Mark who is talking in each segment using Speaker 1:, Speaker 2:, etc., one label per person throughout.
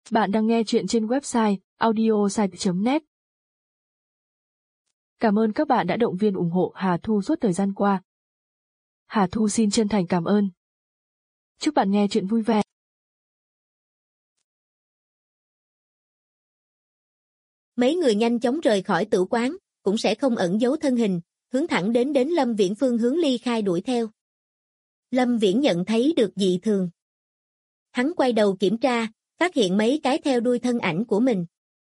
Speaker 1: Bạn đang nghe chuyện trên website audiosite.net. Cảm ơn các bạn đã động viên ủng hộ Hà Thu suốt thời gian qua. Hà Thu xin chân thành cảm ơn. Chúc bạn nghe chuyện vui vẻ.
Speaker 2: Mấy người nhanh chóng rời khỏi tử quán, cũng sẽ không ẩn giấu thân hình, hướng thẳng đến Lâm Viễn phương hướng ly khai đuổi theo. Lâm Viễn nhận thấy được dị thường. Hắn quay đầu kiểm tra, phát hiện mấy cái theo đuôi thân ảnh của mình.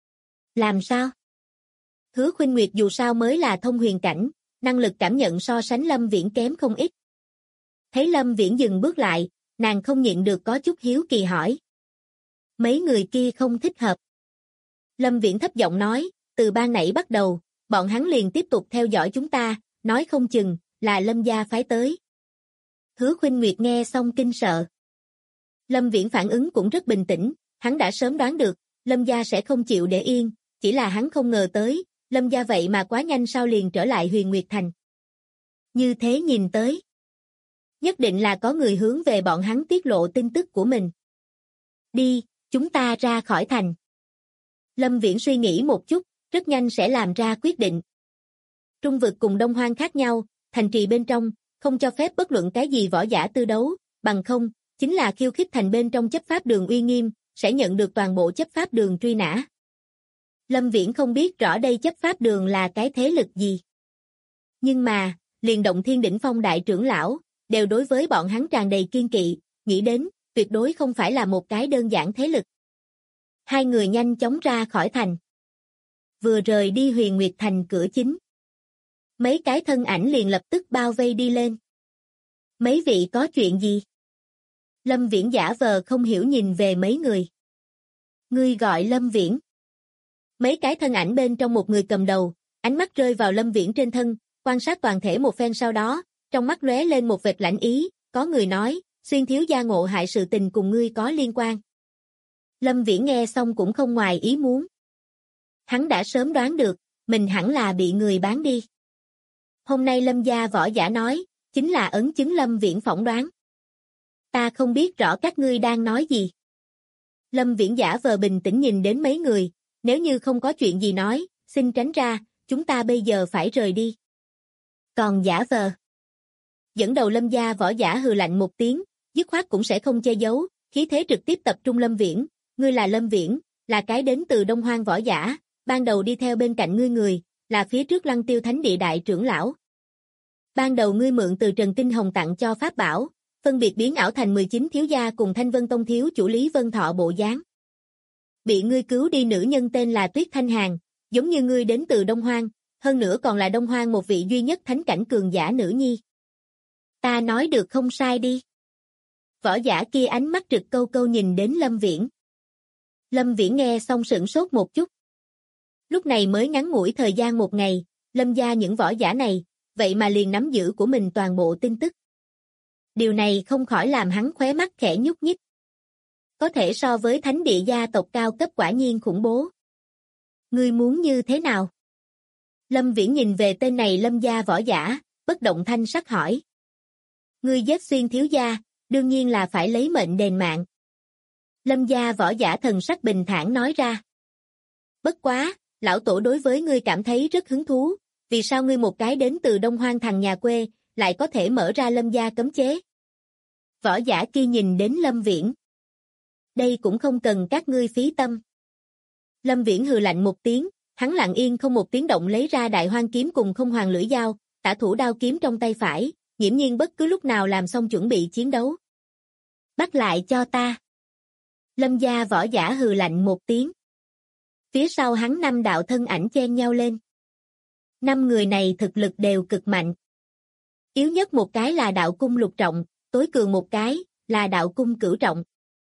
Speaker 2: Làm sao? Hứa Khuynh Nguyệt dù sao mới là thông huyền cảnh, năng lực cảm nhận so sánh Lâm Viễn kém không ít. Thấy Lâm Viễn dừng bước lại, nàng không nhịn được có chút hiếu kỳ hỏi. Mấy người kia không thích hợp. Lâm Viễn thấp giọng nói, từ ban nãy bắt đầu, bọn hắn liền tiếp tục theo dõi chúng ta, nói không chừng là Lâm gia phái tới. Hứa Khuynh Nguyệt nghe xong kinh sợ. Lâm Viễn phản ứng cũng rất bình tĩnh, hắn đã sớm đoán được, Lâm gia sẽ không chịu để yên, chỉ là hắn không ngờ tới, Lâm gia vậy mà quá nhanh sao liền trở lại Huyền Nguyệt Thành. Như thế nhìn tới, nhất định là có người hướng về bọn hắn tiết lộ tin tức của mình. Đi, chúng ta ra khỏi thành. Lâm Viễn suy nghĩ một chút, rất nhanh sẽ làm ra quyết định. Trung vực cùng Đông Hoang khác nhau, thành trì bên trong, không cho phép bất luận cái gì võ giả tư đấu, bằng không, chính là khiêu khích thành bên trong chấp pháp đường uy nghiêm, sẽ nhận được toàn bộ chấp pháp đường truy nã. Lâm Viễn không biết rõ đây chấp pháp đường là cái thế lực gì. Nhưng mà, liền Động Thiên đỉnh phong đại trưởng lão, đều đối với bọn hắn tràn đầy kiên kỵ, nghĩ đến, tuyệt đối không phải là một cái đơn giản thế lực. Hai người nhanh chóng ra khỏi thành. Vừa rời đi Huyền Nguyệt Thành cửa chính. Mấy cái thân ảnh liền lập tức bao vây đi lên. Mấy vị có chuyện gì? Lâm Viễn giả vờ không hiểu nhìn về mấy người. Ngươi gọi Lâm Viễn. Mấy cái thân ảnh bên trong một người cầm đầu, ánh mắt rơi vào Lâm Viễn trên thân, quan sát toàn thể một phen sau đó, trong mắt lóe lên một vệt lãnh ý, có người nói, Xuyên thiếu gia ngộ hại sự tình cùng ngươi có liên quan. Lâm Viễn nghe xong cũng không ngoài ý muốn. Hắn đã sớm đoán được, mình hẳn là bị người bán đi. Hôm nay Lâm gia võ giả nói, chính là ấn chứng Lâm Viễn phỏng đoán. Ta không biết rõ các ngươi đang nói gì. Lâm Viễn giả vờ bình tĩnh nhìn đến mấy người, nếu như không có chuyện gì nói, xin tránh ra, chúng ta bây giờ phải rời đi. Còn giả vờ. Dẫn đầu Lâm gia võ giả hừ lạnh một tiếng, dứt khoát cũng sẽ không che giấu, khí thế trực tiếp tập trung Lâm Viễn. Ngươi là Lâm Viễn, là cái đến từ Đông Hoang võ giả, ban đầu đi theo bên cạnh ngươi người, là phía trước Lăng Tiêu Thánh Địa đại trưởng lão. Ban đầu ngươi mượn từ Trần Kinh Hồng tặng cho pháp bảo, phân biệt biến ảo thành 19 thiếu gia cùng Thanh Vân Tông thiếu chủ Lý Vân Thọ bộ dáng. Bị ngươi cứu đi nữ nhân tên là Tuyết Thanh Hàn, giống như ngươi đến từ Đông Hoang, hơn nữa còn là Đông Hoang một vị duy nhất thánh cảnh cường giả nữ nhi. Ta nói được không sai đi. Võ giả kia ánh mắt trực câu câu nhìn đến Lâm Viễn. Lâm Viễn nghe xong sửng sốt một chút. Lúc này mới ngắn ngủi thời gian một ngày, Lâm gia những võ giả này, vậy mà liền nắm giữ của mình toàn bộ tin tức. Điều này không khỏi làm hắn khóe mắt khẽ nhúc nhích. Có thể so với thánh địa gia tộc cao cấp quả nhiên khủng bố. Ngươi muốn như thế nào? Lâm Viễn nhìn về tên này Lâm gia võ giả, bất động thanh sắc hỏi. Ngươi giết Xuyên thiếu gia, đương nhiên là phải lấy mệnh đền mạng. Lâm gia võ giả thần sắc bình thản nói ra. Bất quá, lão tổ đối với ngươi cảm thấy rất hứng thú, vì sao ngươi một cái đến từ Đông Hoang thằng nhà quê, lại có thể mở ra Lâm gia cấm chế? Võ giả kia nhìn đến Lâm Viễn. Đây cũng không cần các ngươi phí tâm. Lâm Viễn hừ lạnh một tiếng, hắn lặng yên không một tiếng động lấy ra Đại Hoang kiếm cùng Không Hoàng lưỡi dao, tả thủ đao kiếm trong tay phải, nghiễm nhiên bất cứ lúc nào làm xong chuẩn bị chiến đấu. Bắt lại cho ta. Lâm gia võ giả hừ lạnh một tiếng. Phía sau hắn 5 đạo thân ảnh chen nhau lên. 5 người này thực lực đều cực mạnh. Yếu nhất một cái là đạo cung lục trọng, tối cường một cái là đạo cung cửu trọng.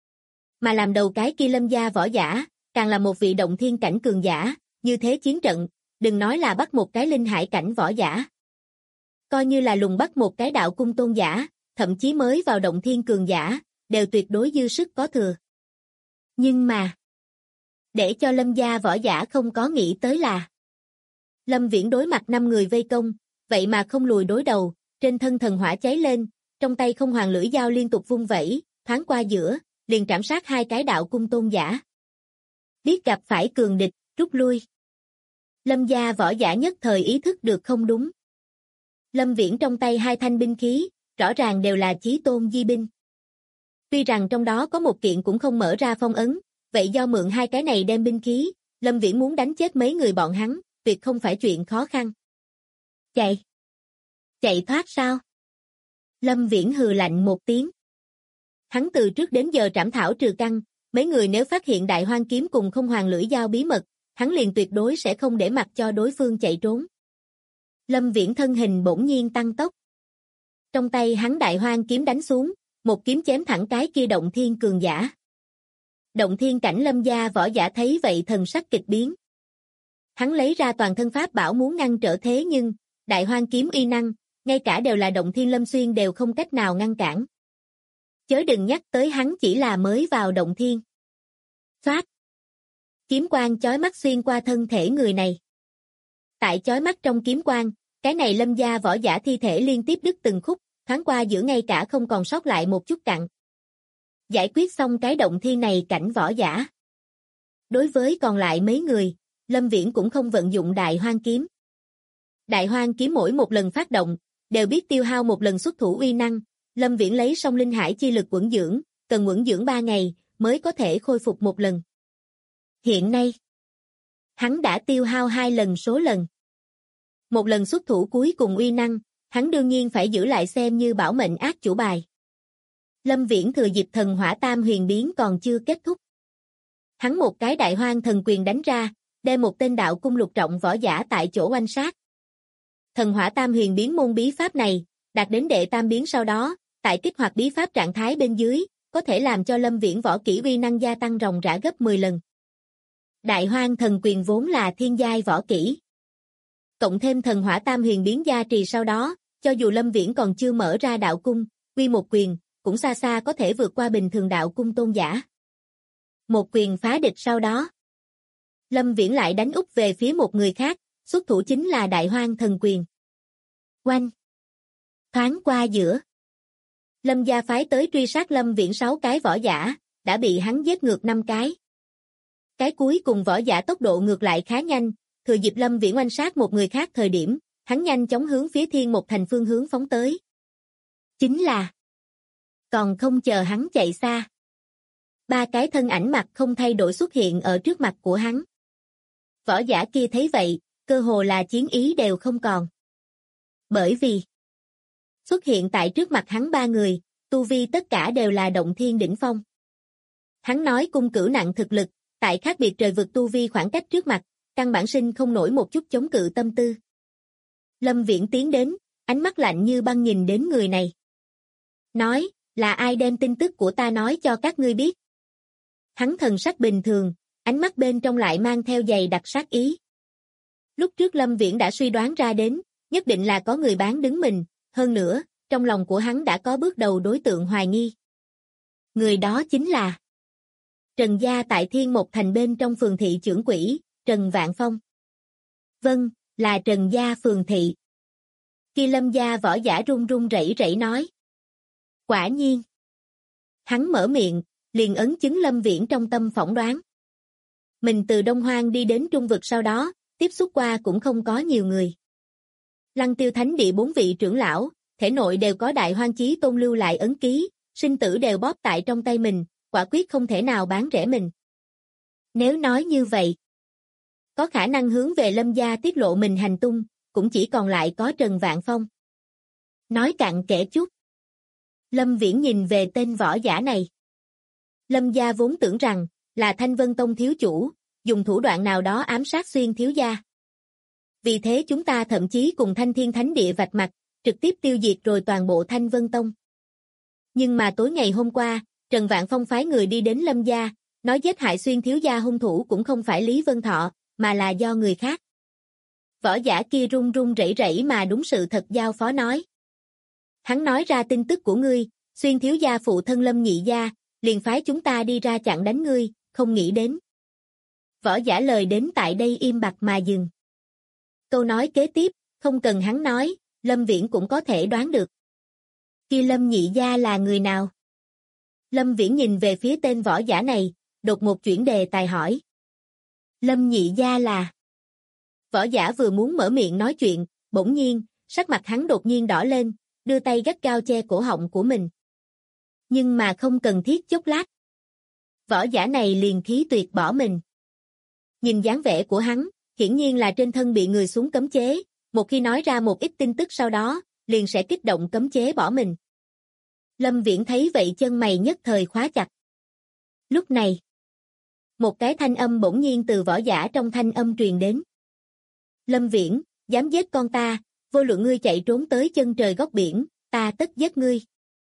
Speaker 2: Mà làm đầu cái kia Lâm gia võ giả, càng là một vị động thiên cảnh cường giả, như thế chiến trận, đừng nói là bắt một cái linh hải cảnh võ giả. Coi như là lùng bắt một cái đạo cung tôn giả, thậm chí mới vào động thiên cường giả, đều tuyệt đối dư sức có thừa. Nhưng mà, để cho Lâm gia võ giả không có nghĩ tới là Lâm Viễn đối mặt 5 người vây công, vậy mà không lùi đối đầu, trên thân thần hỏa cháy lên, trong tay Không Hoàng lưỡi dao liên tục vung vẩy, thoáng qua giữa, liền trảm sát 2 cái đạo cung tôn giả. Biết gặp phải cường địch, rút lui. Lâm gia võ giả nhất thời ý thức được không đúng. Lâm Viễn trong tay hai thanh binh khí, rõ ràng đều là chí tôn di binh. Tuy rằng trong đó có một kiện cũng không mở ra phong ấn, vậy do mượn hai cái này đem binh khí, Lâm Viễn muốn đánh chết mấy người bọn hắn, tuyệt không phải chuyện khó khăn. Chạy! Chạy thoát sao? Lâm Viễn hừ lạnh một tiếng. Hắn từ trước đến giờ trảm thảo trừ căn, mấy người nếu phát hiện Đại Hoang kiếm cùng Không Hoàng lưỡi dao bí mật, hắn liền tuyệt đối sẽ không để mặc cho đối phương chạy trốn. Lâm Viễn thân hình bỗng nhiên tăng tốc. Trong tay hắn Đại Hoang kiếm đánh xuống, một kiếm chém thẳng cái kia Động Thiên cường giả. Động Thiên cảnh Lâm gia võ giả thấy vậy thần sắc kịch biến. Hắn lấy ra toàn thân pháp bảo muốn ngăn trở thế nhưng, Đại Hoang kiếm uy năng, ngay cả đều là Động Thiên Lâm Xuyên đều không cách nào ngăn cản. Chớ đừng nhắc tới hắn chỉ là mới vào Động Thiên. Xoát! Kiếm quang chói mắt xuyên qua thân thể người này. Tại chói mắt trong kiếm quang, cái này Lâm gia võ giả thi thể liên tiếp đứt từng khúc, thoáng qua giữa ngay cả không còn sót lại một chút cặn. Giải quyết xong cái Động Thiên này cảnh võ giả. Đối với còn lại mấy người, Lâm Viễn cũng không vận dụng Đại Hoang kiếm. Đại Hoang kiếm mỗi một lần phát động, đều biết tiêu hao một lần xuất thủ uy năng, Lâm Viễn lấy xong linh hải chi lực quẩn dưỡng, cần quẩn dưỡng 3 ngày, mới có thể khôi phục một lần. Hiện nay, hắn đã tiêu hao 2 lần số lần. Một lần xuất thủ cuối cùng uy năng, hắn đương nhiên phải giữ lại xem như bảo mệnh ác chủ bài. Lâm Viễn thừa dịp thần hỏa tam huyền biến còn chưa kết thúc. Hắn một cái Đại Hoang thần quyền đánh ra, đem một tên đạo cung lục trọng võ giả tại chỗ oanh sát. Thần hỏa tam huyền biến môn bí pháp này, đạt đến đệ tam biến sau đó, tại kích hoạt bí pháp trạng thái bên dưới, có thể làm cho Lâm Viễn võ kỹ uy năng gia tăng ròng rã gấp 10 lần. Đại Hoang thần quyền vốn là thiên giai võ kỹ. Cộng thêm thần hỏa tam huyền biến gia trì sau đó, cho dù Lâm Viễn còn chưa mở ra đạo cung, quy một quyền, cũng xa xa có thể vượt qua bình thường đạo cung tôn giả. Một quyền phá địch sau đó, Lâm Viễn lại đánh úp về phía một người khác, xuất thủ chính là Đại Hoang thần quyền. Oanh! Thoáng qua giữa. Lâm gia phái tới truy sát Lâm Viễn 6 cái võ giả, đã bị hắn giết ngược 5 cái. Cái cuối cùng võ giả tốc độ ngược lại khá nhanh, thừa dịp Lâm Viễn oanh sát một người khác thời điểm, hắn nhanh chóng hướng phía Thiên Một Thành phương hướng phóng tới. Chính là, còn không chờ hắn chạy xa. 3 cái thân ảnh mặt không thay đổi xuất hiện ở trước mặt của hắn. Võ giả kia thấy vậy, cơ hồ là chiến ý đều không còn. Bởi vì, xuất hiện tại trước mặt hắn 3 người, tu vi tất cả đều là Động Thiên đỉnh phong. Hắn nói cung cửu nặng thực lực, tại khác biệt trời vực tu vi khoảng cách trước mặt, căn bản sinh không nổi một chút chống cự tâm tư. Lâm Viễn tiến đến, ánh mắt lạnh như băng nhìn đến người này. Nói, là ai đem tin tức của ta nói cho các ngươi biết? Hắn thần sắc bình thường, ánh mắt bên trong lại mang theo dày đặc sát ý. Lúc trước Lâm Viễn đã suy đoán ra đến, nhất định là có người bán đứng mình, hơn nữa, trong lòng của hắn đã có bước đầu đối tượng hoài nghi. Người đó chính là Trần gia tại Thiên Một Thành bên trong phường thị trưởng quỹ, Trần Vạn Phong. Vâng, là Trần gia phường thị. Khi Lâm gia võ giả run run rẩy rẩy nói. Quả nhiên. Hắn mở miệng, liền ấn chứng Lâm Viễn trong tâm phỏng đoán. Mình từ Đông Hoang đi đến Trung Vực sau đó, tiếp xúc qua cũng không có nhiều người. Lăng Tiêu Thánh Địa 4 vị trưởng lão, thể nội đều có Đại Hoang Chí Tôn lưu lại ấn ký, sinh tử đều bóp tại trong tay mình, quả quyết không thể nào bán rẻ mình. Nếu nói như vậy, có khả năng hướng về Lâm gia tiết lộ mình hành tung, cũng chỉ còn lại có Trần Vạn Phong. Nói cặn kẽ chút. Lâm Viễn nhìn về tên võ giả này. Lâm gia vốn tưởng rằng, là Thanh Vân Tông thiếu chủ, dùng thủ đoạn nào đó ám sát Xuyên thiếu gia. Vì thế chúng ta thậm chí cùng Thanh Thiên Thánh Địa vạch mặt, trực tiếp tiêu diệt rồi toàn bộ Thanh Vân Tông. Nhưng mà tối ngày hôm qua, Trần Vạn Phong phái người đi đến Lâm gia, nói giết hại Xuyên thiếu gia hung thủ cũng không phải Lý Vân Thọ, mà là do người khác. Võ giả kia run run rẩy rẩy mà đúng sự thật giao phó nói. Hắn nói ra tin tức của ngươi, Xuyên thiếu gia phụ thân Lâm nhị gia, liền phái chúng ta đi ra chặn đánh ngươi, không nghĩ đến. Võ giả lời đến tại đây im bặt mà dừng. Câu nói kế tiếp, không cần hắn nói, Lâm Viễn cũng có thể đoán được. Kia Lâm nhị gia là người nào? Lâm Viễn nhìn về phía tên võ giả này, đột một chuyển đề tài hỏi. Lâm nhị gia là... Võ giả vừa muốn mở miệng nói chuyện, bỗng nhiên, sắc mặt hắn đột nhiên đỏ lên, đưa tay gắt gao che cổ họng của mình. Nhưng mà không cần thiết chốc lát. Võ giả này liền khí tuyệt bỏ mình. Nhìn dáng vẻ của hắn, hiển nhiên là trên thân bị người xuống cấm chế, một khi nói ra một ít tin tức sau đó, liền sẽ kích động cấm chế bỏ mình. Lâm Viễn thấy vậy chân mày nhất thời khóa chặt. Lúc này, một cái thanh âm bỗng nhiên từ võ giả trong thanh âm truyền đến. Lâm Viễn, dám giết con ta, vô luận ngươi chạy trốn tới chân trời góc biển, ta tất giết ngươi.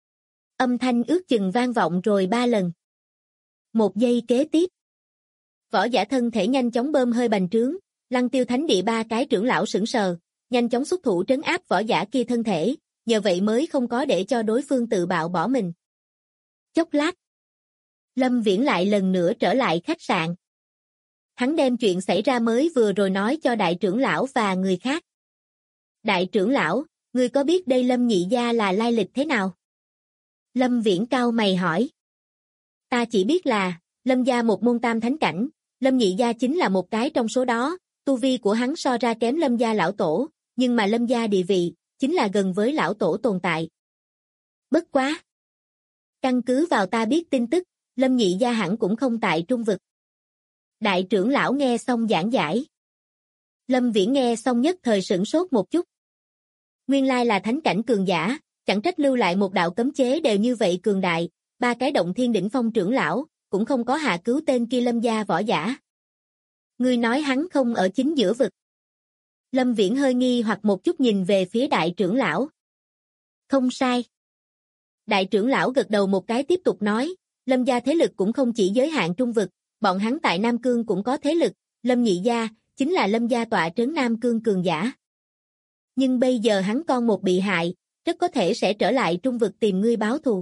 Speaker 2: Âm thanh ước chừng vang vọng rồi 3 lần. Một giây kế tiếp, võ giả thân thể nhanh chóng bơm hơi bành trướng, Lăng Tiêu Thánh Địa 3 cái trưởng lão sững sờ, nhanh chóng xuất thủ trấn áp võ giả kia thân thể, nhờ vậy mới không có để cho đối phương tự bạo bỏ mình. Chốc lát, Lâm Viễn lại lần nữa trở lại khách sạn. Hắn đem chuyện xảy ra mới vừa rồi nói cho đại trưởng lão và người khác. Đại trưởng lão, ngươi có biết đây Lâm nhị gia là lai lịch thế nào? Lâm Viễn cau mày hỏi. Ta chỉ biết là, Lâm gia một môn tam thánh cảnh, Lâm nhị gia chính là một cái trong số đó, tu vi của hắn so ra kém Lâm gia lão tổ, nhưng mà Lâm gia địa vị, chính là gần với lão tổ tồn tại. Bất quá. Căn cứ vào ta biết tin tức, Lâm nhị gia hẳn cũng không tại trung vực. Đại trưởng lão nghe xong giảng giải. Lâm Viễn nghe xong nhất thời sửng sốt một chút. Nguyên lai là thánh cảnh cường giả, chẳng trách lưu lại một đạo cấm chế đều như vậy cường đại, 3 cái động thiên đỉnh phong trưởng lão, cũng không có hạ cứu tên kia Lâm gia võ giả. Ngươi nói hắn không ở chính giữa vực. Lâm Viễn hơi nghi hoặc một chút nhìn về phía đại trưởng lão. Không sai. Đại trưởng lão gật đầu một cái tiếp tục nói, Lâm gia thế lực cũng không chỉ giới hạn trung vực, bọn hắn tại Nam Cương cũng có thế lực, Lâm nhị gia, chính là Lâm gia tọa trấn Nam Cương cường giả. Nhưng bây giờ hắn con một bị hại, rất có thể sẽ trở lại trung vực tìm ngươi báo thù.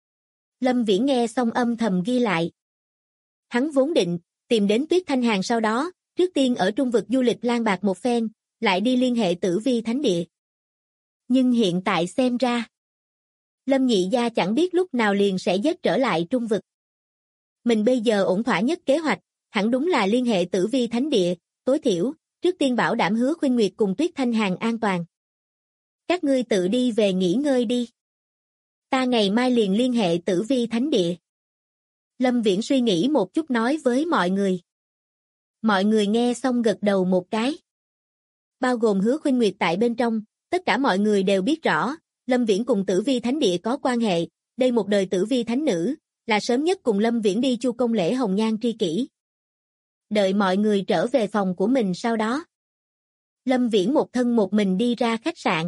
Speaker 2: Lâm Viễn nghe xong âm thầm ghi lại. Hắn vốn định, tìm đến Tuyết Thanh Hàn sau đó, trước tiên ở trung vực du lịch lang bạc một phen, lại đi liên hệ Tử Vi Thánh Địa. Nhưng hiện tại xem ra, Lâm nhị gia chẳng biết lúc nào liền sẽ dết trở lại trung vực. Mình bây giờ ổn thỏa nhất kế hoạch, hẳn đúng là liên hệ Tử Vi Thánh Địa, tối thiểu, trước tiên bảo đảm Hứa Khuynh Nguyệt cùng Tuyết Thanh Hàn an toàn. Các ngươi tự đi về nghỉ ngơi đi. Ta ngày mai liền liên hệ Tử Vi Thánh Địa. Lâm Viễn suy nghĩ một chút nói với mọi người. Mọi người nghe xong gật đầu một cái. Bao gồm Hứa Khuynh Nguyệt tại bên trong, tất cả mọi người đều biết rõ, Lâm Viễn cùng Tử Vi Thánh Địa có quan hệ, đây một đời Tử Vi Thánh Nữ, là sớm nhất cùng Lâm Viễn đi chu công lễ hồng nhan tri kỷ. Đợi mọi người trở về phòng của mình sau đó. Lâm Viễn một thân một mình đi ra khách sạn.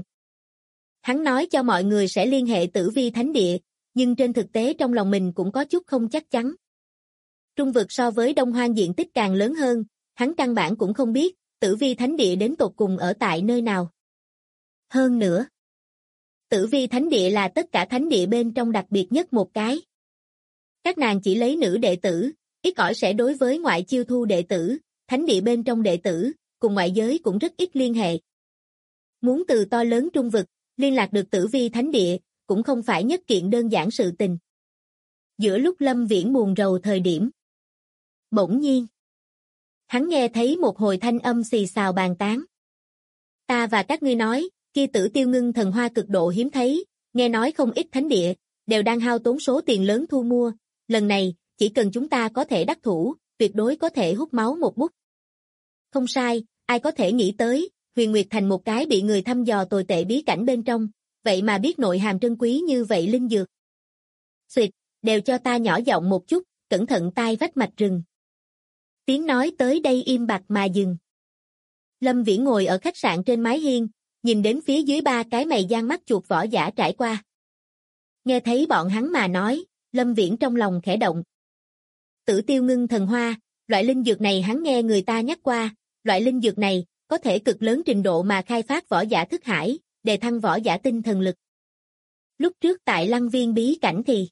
Speaker 2: Hắn nói cho mọi người sẽ liên hệ Tử Vi Thánh Địa, nhưng trên thực tế trong lòng mình cũng có chút không chắc chắn. Trung vực so với Đông Hoang diện tích càng lớn hơn, hắn căn bản cũng không biết, Tử Vi Thánh Địa đến tột cùng ở tại nơi nào. Hơn nữa, Tử Vi Thánh Địa là tất cả thánh địa bên trong đặc biệt nhất một cái. Các nàng chỉ lấy nữ đệ tử, ít ỏi sẽ đối với ngoại chiêu thu đệ tử, thánh địa bên trong đệ tử, cùng ngoại giới cũng rất ít liên hệ. Muốn từ to lớn trung vực, liên lạc được Tử Vi Thánh Địa, cũng không phải nhất kiện đơn giản sự tình. Giữa lúc Lâm Viễn buồn rầu thời điểm, bỗng nhiên, hắn nghe thấy một hồi thanh âm xì xào bàn tán. Ta và các ngươi nói, kia Tử Tiêu Ngưng thần hoa cực độ hiếm thấy, nghe nói không ít thánh địa, đều đang hao tốn số tiền lớn thu mua, lần này, chỉ cần chúng ta có thể đắc thủ, tuyệt đối có thể hút máu một bút. Không sai, ai có thể nghĩ tới, Huyền Nguyệt Thành một cái bị người thăm dò tồi tệ bí cảnh bên trong, vậy mà biết nội hàm trân quý như vậy linh dược. Xuyệt, đều cho ta nhỏ giọng một chút, cẩn thận tai vách mạch rừng. Tiếng nói tới đây im bặt mà dừng. Lâm Viễn ngồi ở khách sạn trên mái hiên, nhìn đến phía dưới 3 cái mày gian mắt chuột võ giả trải qua. Nghe thấy bọn hắn mà nói, Lâm Viễn trong lòng khẽ động. Tử Tiêu Ngưng thần hoa, loại linh dược này hắn nghe người ta nhắc qua, loại linh dược này có thể cực lớn trình độ mà khai phát võ giả thức hải, đề thăng võ giả tinh thần lực. Lúc trước tại Lăng Viên bí cảnh thì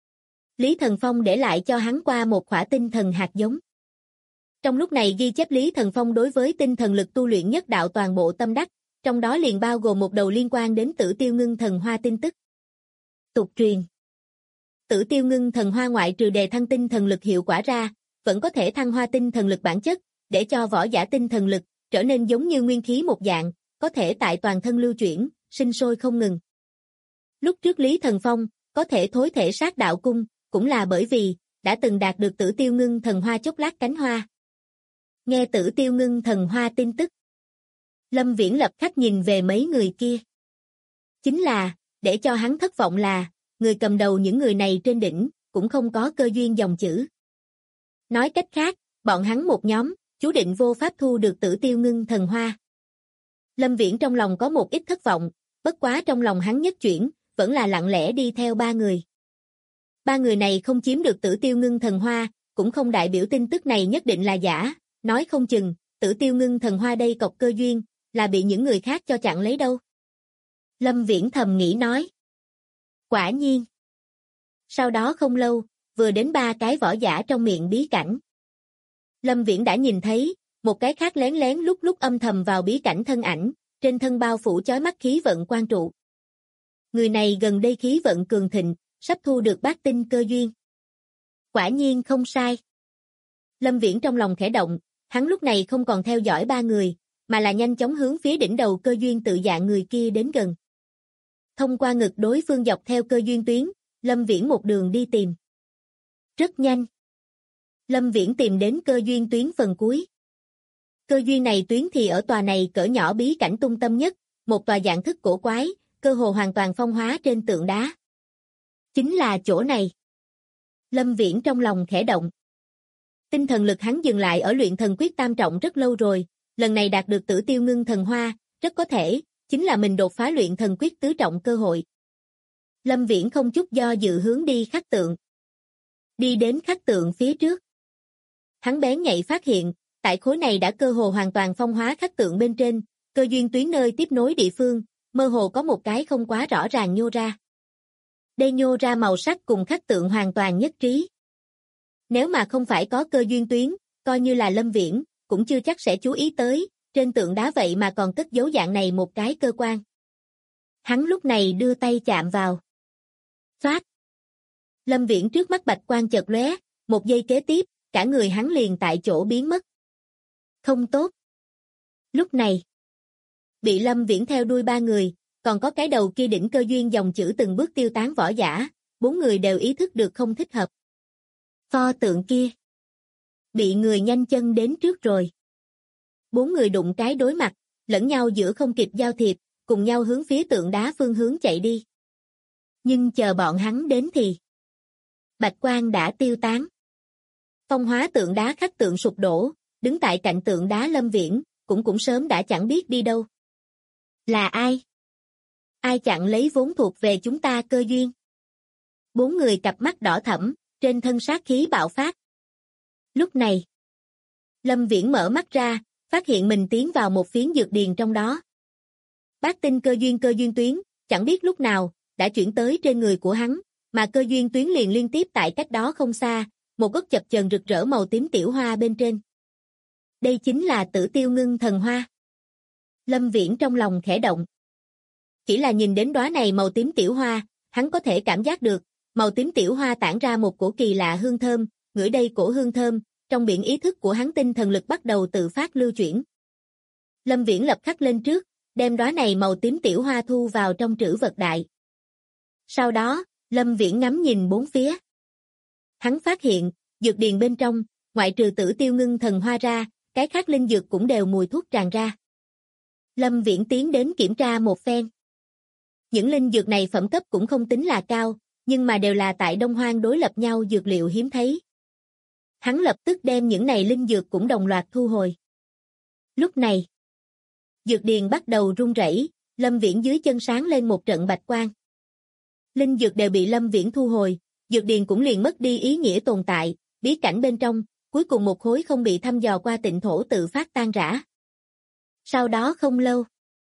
Speaker 2: Lý Thần Phong để lại cho hắn qua một khỏa tinh thần hạt giống. Trong lúc này ghi chép Lý Thần Phong đối với tinh thần lực tu luyện nhất đạo toàn bộ tâm đắc, trong đó liền bao gồm một đầu liên quan đến Tử Tiêu Ngưng thần hoa tin tức. Tục truyền, Tử Tiêu Ngưng thần hoa ngoại trừ đề thăng tinh thần lực hiệu quả ra, vẫn có thể thăng hoa tinh thần lực bản chất, để cho võ giả tinh thần lực trở nên giống như nguyên khí một dạng, có thể tại toàn thân lưu chuyển, sinh sôi không ngừng. Lúc trước Lý Thần Phong có thể thối thể sát đạo cung, cũng là bởi vì đã từng đạt được Tử Tiêu Ngưng Thần Hoa chốc lát cánh hoa. Nghe Tử Tiêu Ngưng Thần Hoa tin tức, Lâm Viễn lập khắc nhìn về mấy người kia. Chính là, để cho hắn thất vọng là, người cầm đầu những người này trên đỉnh, cũng không có cơ duyên dòng chữ. Nói cách khác, bọn hắn một nhóm, chú định vô pháp thu được Tử Tiêu Ngưng Thần Hoa. Lâm Viễn trong lòng có một ít thất vọng, bất quá trong lòng hắn nhất chuyển, vẫn là lặng lẽ đi theo ba người. Ba người này không chiếm được Tử Tiêu Ngưng Thần Hoa, cũng không đại biểu tin tức này nhất định là giả, nói không chừng, Tử Tiêu Ngưng Thần Hoa đây cọc cơ duyên, là bị những người khác cho chặn lấy đâu. Lâm Viễn thầm nghĩ nói. Quả nhiên. Sau đó không lâu, vừa đến ba cái võ giả trong miệng bí cảnh. Lâm Viễn đã nhìn thấy, một cái khác lén lén lúc lúc âm thầm vào bí cảnh thân ảnh, trên thân bao phủ chói mắt khí vận quan trụ. Người này gần đây khí vận cường thịnh, sắp thu được bát tinh cơ duyên. Quả nhiên không sai. Lâm Viễn trong lòng khẽ động, hắn lúc này không còn theo dõi ba người, mà là nhanh chóng hướng phía đỉnh đầu cơ duyên tự dạng người kia đến gần. Thông qua ngực đối phương dọc theo cơ duyên tuyến, Lâm Viễn một đường đi tìm. Rất nhanh. Lâm Viễn tìm đến cơ duyên tuyến phần cuối. Cơ duyên này tuyến thì ở tòa này cỡ nhỏ bí cảnh trung tâm nhất, một tòa dạng thức cổ quái, cơ hồ hoàn toàn phong hóa trên tượng đá. Chính là chỗ này. Lâm Viễn trong lòng khẽ động. Tinh thần lực hắn dừng lại ở luyện thần quyết tam trọng rất lâu rồi, lần này đạt được Tử Tiêu Ngưng Thần Hoa, rất có thể, chính là mình đột phá luyện thần quyết tứ trọng cơ hội. Lâm Viễn không chút do dự hướng đi khắc tượng. Đi đến khắc tượng phía trước. Hắn bén nhạy phát hiện, tại khối này đã cơ hồ hoàn toàn phong hóa khắc tượng bên trên, cơ duyên tuyến nơi tiếp nối địa phương, mơ hồ có một cái không quá rõ ràng nhô ra. Đây nhô ra màu sắc cùng khắc tượng hoàn toàn nhất trí. Nếu mà không phải có cơ duyên tuyến, coi như là Lâm Viễn, cũng chưa chắc sẽ chú ý tới, trên tượng đá vậy mà còn cất dấu dạng này một cái cơ quan. Hắn lúc này đưa tay chạm vào. Phát. Lâm Viễn trước mắt bạch quang chợt lóe, một giây kế tiếp, cả người hắn liền tại chỗ biến mất. Không tốt. Lúc này, bị Lâm Viễn theo đuôi ba người, còn có cái đầu kia đỉnh cơ duyên dòng chữ từng bước tiêu tán võ giả, bốn người đều ý thức được không thích hợp. Pho tượng kia bị người nhanh chân đến trước rồi. Bốn người đụng cái đối mặt, lẫn nhau giữa không kịp giao thiệp, cùng nhau hướng phía tượng đá phương hướng chạy đi. Nhưng chờ bọn hắn đến thì bạch quang đã tiêu tán. Phong hóa tượng đá khắc tượng sụp đổ, đứng tại cạnh tượng đá Lâm Viễn, cũng sớm đã chẳng biết đi đâu. Là ai? Ai chặn lấy vốn thuộc về chúng ta cơ duyên? Bốn người cặp mắt đỏ thẫm, trên thân sát khí bạo phát. Lúc này, Lâm Viễn mở mắt ra, phát hiện mình tiến vào một phiến dược điền trong đó. Bát tinh cơ duyên tuyến, chẳng biết lúc nào, đã chuyển tới trên người của hắn, mà cơ duyên tuyến liền liên tiếp tại cách đó không xa, một gốc chập chờn rực rỡ màu tím tiểu hoa bên trên. Đây chính là Tử Tiêu Ngưng Thần Hoa. Lâm Viễn trong lòng khẽ động. Chỉ là nhìn đến đóa này màu tím tiểu hoa, hắn có thể cảm giác được, màu tím tiểu hoa tản ra một cổ kỳ lạ hương thơm, ngửi đây cổ hương thơm, trong biển ý thức của hắn tinh thần lực bắt đầu tự phát lưu chuyển. Lâm Viễn lập khắc lên trước, đem đóa này màu tím tiểu hoa thu vào trong trữ vật đại. Sau đó, Lâm Viễn ngắm nhìn bốn phía. Hắn phát hiện, dược điền bên trong, ngoại trừ Tử Tiêu Ngưng Thần Hoa ra, cái khác linh dược cũng đều mùi thuốc tràn ra. Lâm Viễn tiến đến kiểm tra một phen. Những linh dược này phẩm cấp cũng không tính là cao, nhưng mà đều là tại Đông Hoang đối lập nhau dược liệu hiếm thấy. Hắn lập tức đem những này linh dược cũng đồng loạt thu hồi. Lúc này, dược điền bắt đầu rung rẩy, Lâm Viễn dưới chân sáng lên một trận bạch quang. Linh dược đều bị Lâm Viễn thu hồi, dược điền cũng liền mất đi ý nghĩa tồn tại, bí cảnh bên trong, cuối cùng một khối không bị thăm dò qua tịnh thổ tự phát tan rã. Sau đó không lâu,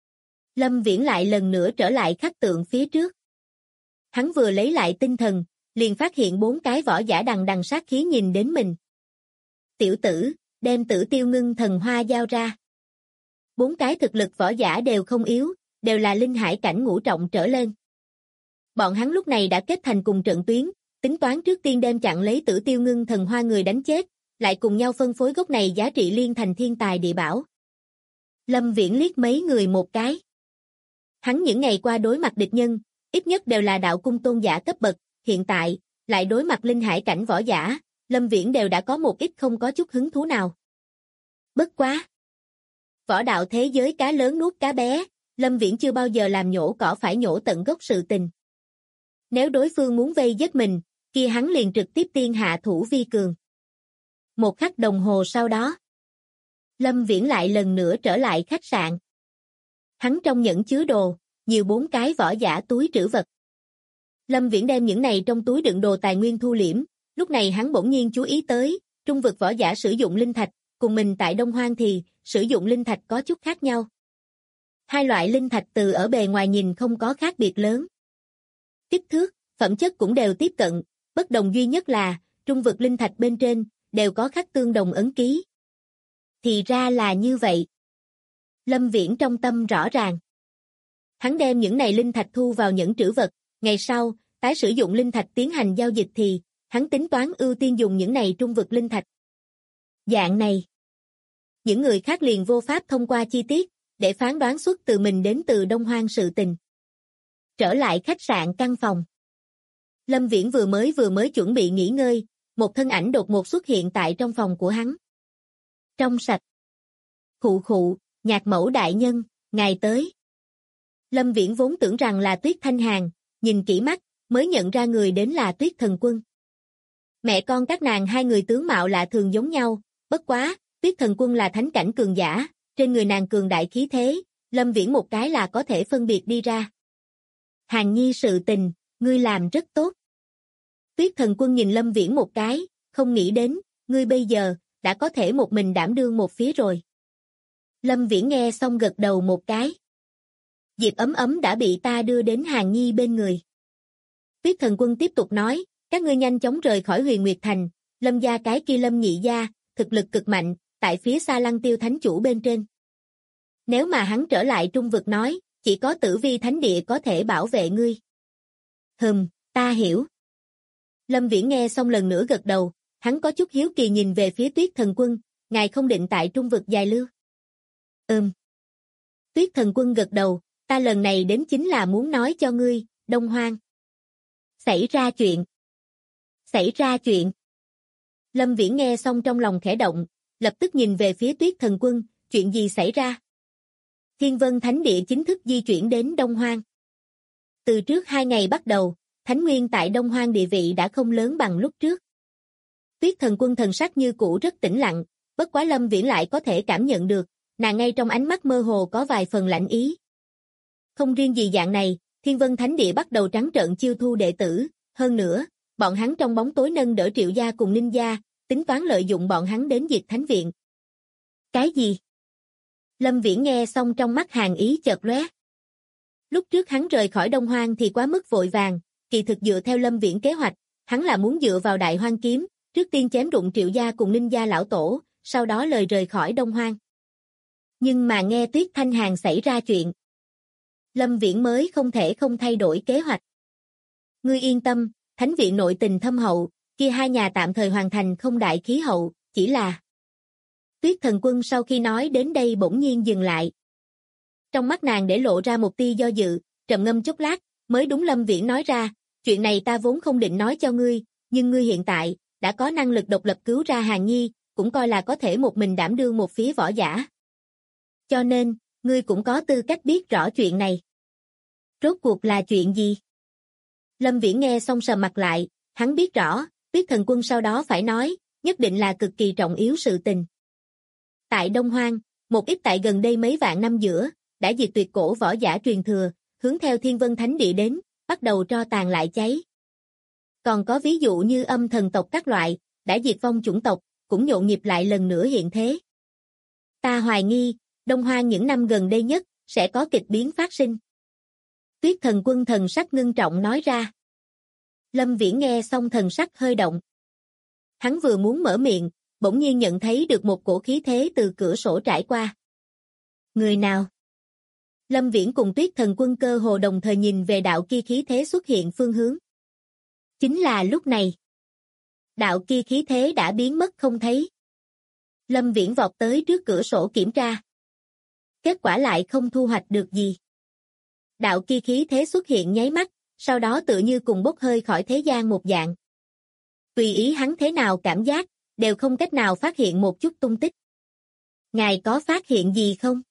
Speaker 2: Lâm Viễn lại lần nữa trở lại khắc tượng phía trước. Hắn vừa lấy lại tinh thần, liền phát hiện bốn cái võ giả đằng đằng sát khí nhìn đến mình. Tiểu tử, đem Tử Tiêu Ngưng Thần Hoa giao ra. Bốn cái thực lực võ giả đều không yếu, đều là linh hải cảnh ngũ trọng trở lên. Bọn hắn lúc này đã kết thành cùng trận tuyến, tính toán trước tiên đem chặn lấy Tử Tiêu Ngưng Thần Hoa người đánh chết, lại cùng nhau phân phối gốc này giá trị liên thành thiên tài địa bảo. Lâm Viễn liếc mấy người một cái. Hắn những ngày qua đối mặt địch nhân, ít nhất đều là đạo cung tôn giả cấp bậc, hiện tại, lại đối mặt linh hải cảnh võ giả, Lâm Viễn đều đã có một ít không có chút hứng thú nào. Bất quá. Võ đạo thế giới cá lớn nuốt cá bé, Lâm Viễn chưa bao giờ làm nhổ cỏ phải nhổ tận gốc sự tình. Nếu đối phương muốn vây giết mình, kia hắn liền trực tiếp tiên hạ thủ vi cường. Một khắc đồng hồ sau đó, Lâm Viễn lại lần nữa trở lại khách sạn. Hắn trong nhẫn chứa đồ, nhiều 4 cái võ giả túi trữ vật. Lâm Viễn đem những này trong túi đựng đồ tài nguyên thu liễm, lúc này hắn bỗng nhiên chú ý tới, trung vực võ giả sử dụng linh thạch, cùng mình tại Đông Hoang thì sử dụng linh thạch có chút khác nhau. Hai loại linh thạch từ ở bề ngoài nhìn không có khác biệt lớn. Kích thước, phẩm chất cũng đều tiếp cận, bất đồng duy nhất là, trung vực linh thạch bên trên, đều có khắc tương đồng ấn ký. Thì ra là như vậy. Lâm Viễn trong tâm rõ ràng. Hắn đem những này linh thạch thu vào nhẫn trữ vật, ngày sau, tái sử dụng linh thạch tiến hành giao dịch thì, hắn tính toán ưu tiên dùng những này trung vực linh thạch. Dạng này, những người khác liền vô pháp thông qua chi tiết, để phán đoán xuất từ mình đến từ Đông Hoang sự tình. Trở lại khách sạn căn phòng. Lâm Viễn vừa mới chuẩn bị nghỉ ngơi, một thân ảnh đột ngột xuất hiện tại trong phòng của hắn. Trong sạch. Khụ khụ, Nhạc mẫu đại nhân, ngài tới. Lâm Viễn vốn tưởng rằng là Tuyết Thanh Hàn, nhìn kỹ mắt, mới nhận ra người đến là Tuyết Thần Quân. Mẹ con các nàng hai người tướng mạo lạ thường giống nhau, bất quá, Tuyết Thần Quân là thánh cảnh cường giả, trên người nàng cường đại khí thế, Lâm Viễn một cái là có thể phân biệt đi ra. Hàn Nhi sự tình, ngươi làm rất tốt. Tuyết Thần Quân nhìn Lâm Viễn một cái, không nghĩ đến, ngươi bây giờ, đã có thể một mình đảm đương một phía rồi. Lâm Viễn nghe xong gật đầu một cái. Diệp Ấm Ấm đã bị ta đưa đến Hàn Nhi bên người. Tuyết Thần Quân tiếp tục nói, các ngươi nhanh chóng rời khỏi Huyền Nguyệt Thành, Lâm gia cái kia Lâm nhị gia, thực lực cực mạnh, tại phía xa Lăng Tiêu Thánh Chủ bên trên. Nếu mà hắn trở lại Trung Vực nói, chỉ có Tử Vi Thánh Địa có thể bảo vệ ngươi. Ta hiểu. Lâm Viễn nghe xong lần nữa gật đầu, hắn có chút hiếu kỳ nhìn về phía Tuyết Thần Quân, ngài không định tại Trung Vực dài lưu. Tuyết Thần Quân gật đầu, ta lần này đến chính là muốn nói cho ngươi, Đông Hoang. Xảy ra chuyện. Lâm Viễn nghe xong trong lòng khẽ động, lập tức nhìn về phía Tuyết Thần Quân, chuyện gì xảy ra? Thiên Vân Thánh Địa chính thức di chuyển đến Đông Hoang. Từ trước 2 ngày bắt đầu, Thánh Nguyên tại Đông Hoang địa vị đã không lớn bằng lúc trước. Tuyết Thần Quân thần sắc như cũ rất tĩnh lặng, bất quá Lâm Viễn lại có thể cảm nhận được, nàng ngay trong ánh mắt mơ hồ có vài phần lạnh ý. Không riêng gì dạng này, Thiên Vân Thánh Địa bắt đầu trắng trợn chiêu thu đệ tử, hơn nữa, bọn hắn trong bóng tối nâng đỡ Triệu gia cùng Ninh gia, tính toán lợi dụng bọn hắn đến diệt Thánh Viện. Cái gì? Lâm Viễn nghe xong trong mắt hàn ý chợt lóe. Lúc trước hắn rời khỏi Đông Hoang thì quá mức vội vàng, kỳ thực dựa theo Lâm Viễn kế hoạch, hắn là muốn dựa vào Đại Hoang kiếm, trước tiên chém đụng Triệu gia cùng Ninh gia lão tổ, sau đó lời rời khỏi Đông Hoang. Nhưng mà nghe Tuyết Thanh Hàn xảy ra chuyện, Lâm Viễn mới không thể không thay đổi kế hoạch. Ngươi yên tâm, Thánh Viện nội tình thâm hậu, kia hai nhà tạm thời hoàn thành không đại khí hậu, chỉ là... Tuyết Thần Quân sau khi nói đến đây bỗng nhiên dừng lại. Trong mắt nàng để lộ ra một tia do dự, trầm ngâm chốc lát, mới đúng Lâm Viễn nói ra, chuyện này ta vốn không định nói cho ngươi, nhưng ngươi hiện tại, đã có năng lực độc lập cứu ra Hàn Nhi, cũng coi là có thể một mình đảm đương một phía võ giả. Cho nên, ngươi cũng có tư cách biết rõ chuyện này. Rốt cuộc là chuyện gì? Lâm Viễn nghe xong sầm mặt lại, hắn biết rõ, Tuyết Thần Quân sau đó phải nói, nhất định là cực kỳ trọng yếu sự tình. Tại Đông Hoang, một ít tại gần đây mấy vạn năm giữa, đã diệt tuyệt cổ võ giả truyền thừa, hướng theo Thiên Vân Thánh Địa đến, bắt đầu tro tàn lại cháy. Còn có ví dụ như âm thần tộc các loại, đã diệt vong chủng tộc, cũng nhộn nhịp lại lần nữa hiện thế. Ta hoài nghi, Đông Hoang những năm gần đây nhất, sẽ có kịch biến phát sinh. Tuyết Thần Quân thần sắc ngưng trọng nói ra. Lâm Viễn nghe xong thần sắc hơi động. Hắn vừa muốn mở miệng, bỗng nhiên nhận thấy được một cổ khí thế từ cửa sổ trải qua. Người nào? Lâm Viễn cùng Tuyết Thần Quân cơ hồ đồng thời nhìn về đạo kia khí thế xuất hiện phương hướng. Chính là lúc này. Đạo kia khí thế đã biến mất không thấy. Lâm Viễn vọt tới trước cửa sổ kiểm tra. Kết quả lại không thu hoạch được gì. Đạo kia khí thế xuất hiện nháy mắt, sau đó tự như cùng bốc hơi khỏi thế gian một dạng. Tùy ý hắn thế nào cảm giác, đều không cách nào phát hiện một chút tung tích. Ngài có phát hiện gì không?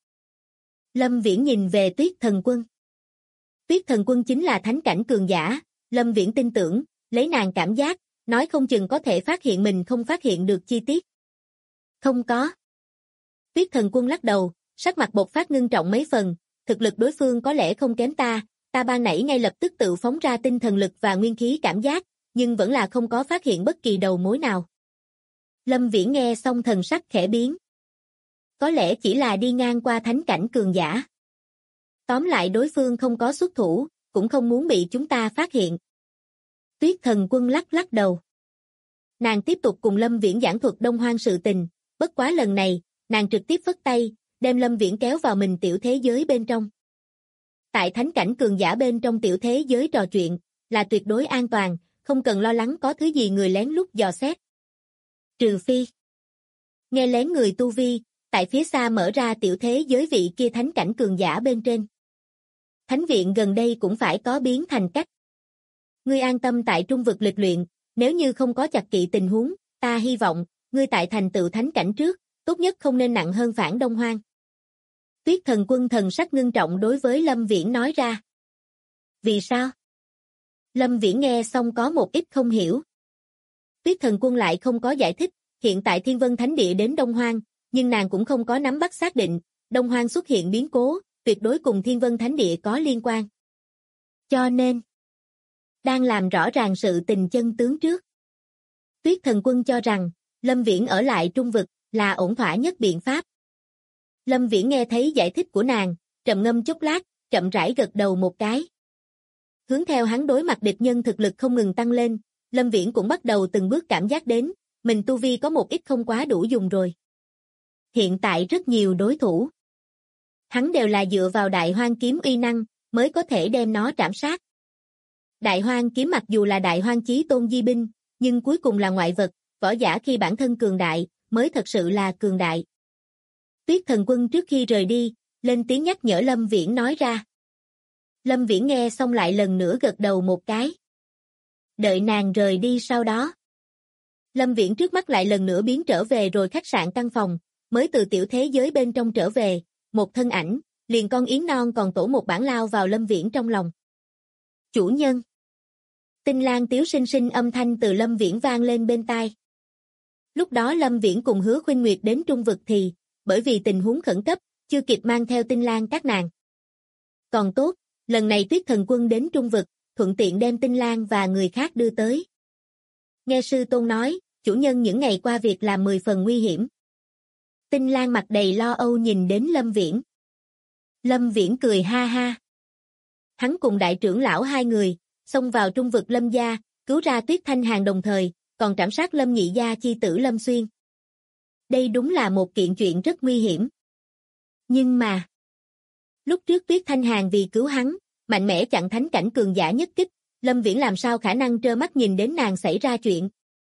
Speaker 2: Lâm Viễn nhìn về Tuyết Thần Quân. Tuyết Thần Quân chính là thánh cảnh cường giả, Lâm Viễn tin tưởng, lấy nàng cảm giác, nói không chừng có thể phát hiện mình không phát hiện được chi tiết. Không có. Tuyết Thần Quân lắc đầu, sắc mặt bộc phát ngưng trọng mấy phần, thực lực đối phương có lẽ không kém ta ban nãy ngay lập tức tự phóng ra tinh thần lực và nguyên khí cảm giác, nhưng vẫn là không có phát hiện bất kỳ đầu mối nào. Lâm Viễn nghe xong thần sắc khẽ biến. Có lẽ chỉ là đi ngang qua thánh cảnh cường giả. Tóm lại đối phương không có xuất thủ, cũng không muốn bị chúng ta phát hiện. Tuyết Thần Quân lắc lắc đầu. Nàng tiếp tục cùng Lâm Viễn giảng thuật Đông Hoang sự tình, bất quá lần này, nàng trực tiếp phất tay, đem Lâm Viễn kéo vào mình tiểu thế giới bên trong. Tại thánh cảnh cường giả bên trong tiểu thế giới trò chuyện, là tuyệt đối an toàn, không cần lo lắng có thứ gì người lén lút dò xét. Trừ phi. Nghe lén người tu vi, tại phía xa mở ra tiểu thế giới vị kia thánh cảnh cường giả bên trên. Thánh viện gần đây cũng phải có biến thành cách. Ngươi an tâm tại trung vực lịch luyện, nếu như không có chặt kỵ tình huống, ta hy vọng, ngươi tại thành tựu thánh cảnh trước, tốt nhất không nên nặng hơn phản Đông Hoang. Tuyết Thần Quân thần sắc ngưng trọng đối với Lâm Viễn nói ra. Vì sao? Lâm Viễn nghe xong có một ít không hiểu. Tuyết Thần Quân lại không có giải thích, hiện tại Thiên Vân Thánh Địa đến Đông Hoang, nhưng nàng cũng không có nắm bắt xác định, Đông Hoang xuất hiện biến cố, tuyệt đối cùng Thiên Vân Thánh Địa có liên quan. Cho nên, đang làm rõ ràng sự tình chân tướng trước. Tuyết Thần Quân cho rằng, Lâm Viễn ở lại trung vực, là ổn thỏa nhất biện pháp. Lâm Viễn nghe thấy giải thích của nàng, trầm ngâm chốc lát, chậm rãi gật đầu một cái. Hướng theo hắn đối mặt địch nhân thực lực không ngừng tăng lên, Lâm Viễn cũng bắt đầu từng bước cảm giác đến, mình tu vi có một ít không quá đủ dùng rồi. Hiện tại rất nhiều đối thủ. Hắn đều là dựa vào Đại Hoang kiếm uy năng, mới có thể đem nó trảm sát. Đại Hoang kiếm mặc dù là Đại Hoang chí tôn di binh, nhưng cuối cùng là ngoại vật, võ giả khi bản thân cường đại, mới thật sự là cường đại. Tuyết Thần Quân trước khi rời đi, lên tiếng nhắc nhở Lâm Viễn nói ra. Lâm Viễn nghe xong lại lần nữa gật đầu một cái. Đợi nàng rời đi sau đó. Lâm Viễn trước mắt lại lần nữa biến trở về rồi khách sạn căn phòng, mới từ tiểu thế giới bên trong trở về, một thân ảnh, liền con yến non còn tổ một bản lao vào Lâm Viễn trong lòng. Chủ nhân. Tinh Lan tiếu sinh sinh âm thanh từ Lâm Viễn vang lên bên tai. Lúc đó Lâm Viễn cùng Hứa Khuynh Nguyệt đến trung vực thì, bởi vì tình huống khẩn cấp, chưa kịp mang theo Tinh Lan các nàng. Còn tốt, lần này Tuyết Thần Quân đến trung vực, thuận tiện đem Tinh Lan và người khác đưa tới. Nghe sư tôn nói, chủ nhân những ngày qua việc làm 10 phần nguy hiểm. Tinh Lan mặt đầy lo âu nhìn đến Lâm Viễn. Lâm Viễn cười ha ha. Hắn cùng đại trưởng lão hai người, xông vào trung vực Lâm gia, cứu ra Tuyết Thanh Hàn đồng thời, còn trảm sát Lâm nhị gia chi tử Lâm Xuyên. Đây đúng là một kiện chuyện rất nguy hiểm. Nhưng mà, lúc trước Tuyết Thanh Hàn vì cứu hắn, mạnh mẽ chặn thánh cảnh cường giả nhất kích, Lâm Viễn làm sao khả năng trơ mắt nhìn đến nàng xảy ra chuyện.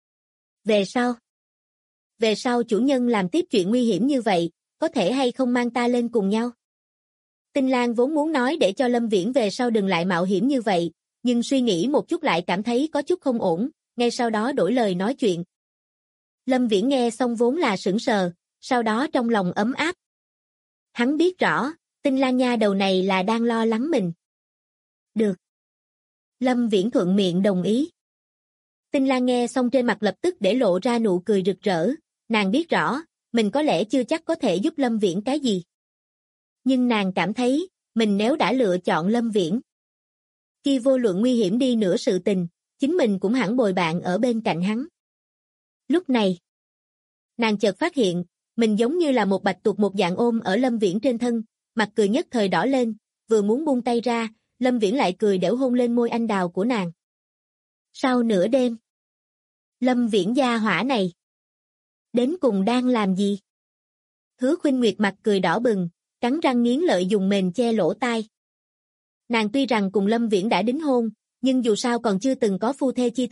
Speaker 2: Về sau chủ nhân làm tiếp chuyện nguy hiểm như vậy, có thể hay không mang ta lên cùng nhau? Tinh Lan vốn muốn nói để cho Lâm Viễn về sau đừng lại mạo hiểm như vậy, nhưng suy nghĩ một chút lại cảm thấy có chút không ổn, ngay sau đó đổi lời nói chuyện. Lâm Viễn nghe xong vốn là sững sờ, sau đó trong lòng ấm áp. Hắn biết rõ, Tinh Lan nha đầu này là đang lo lắng mình. Được. Lâm Viễn thuận miệng đồng ý. Tinh Lan nghe xong trên mặt lập tức để lộ ra nụ cười rực rỡ, nàng biết rõ, mình có lẽ chưa chắc có thể giúp Lâm Viễn cái gì. Nhưng nàng cảm thấy, mình nếu đã lựa chọn Lâm Viễn, khi vô luận nguy hiểm đi nữa sự tình, chính mình cũng hẳn bồi bạn ở bên cạnh hắn. Lúc này, nàng chợt phát hiện, mình giống như là một bạch tuộc một dạng ôm ở Lâm Viễn trên thân, mặt cười nhất thời đỏ lên, vừa muốn buông tay ra, Lâm Viễn lại cười đểu hôn lên môi anh đào của nàng. Sau nửa đêm, Lâm Viễn gia hỏa này, đến cùng đang làm gì? Hứa Khuynh Nguyệt mặt cười đỏ bừng, cắn răng nghiến lợi dùng mền che lỗ tai. Nàng tuy rằng cùng Lâm Viễn đã đính hôn, nhưng dù sao còn chưa từng có phu thê chi thực,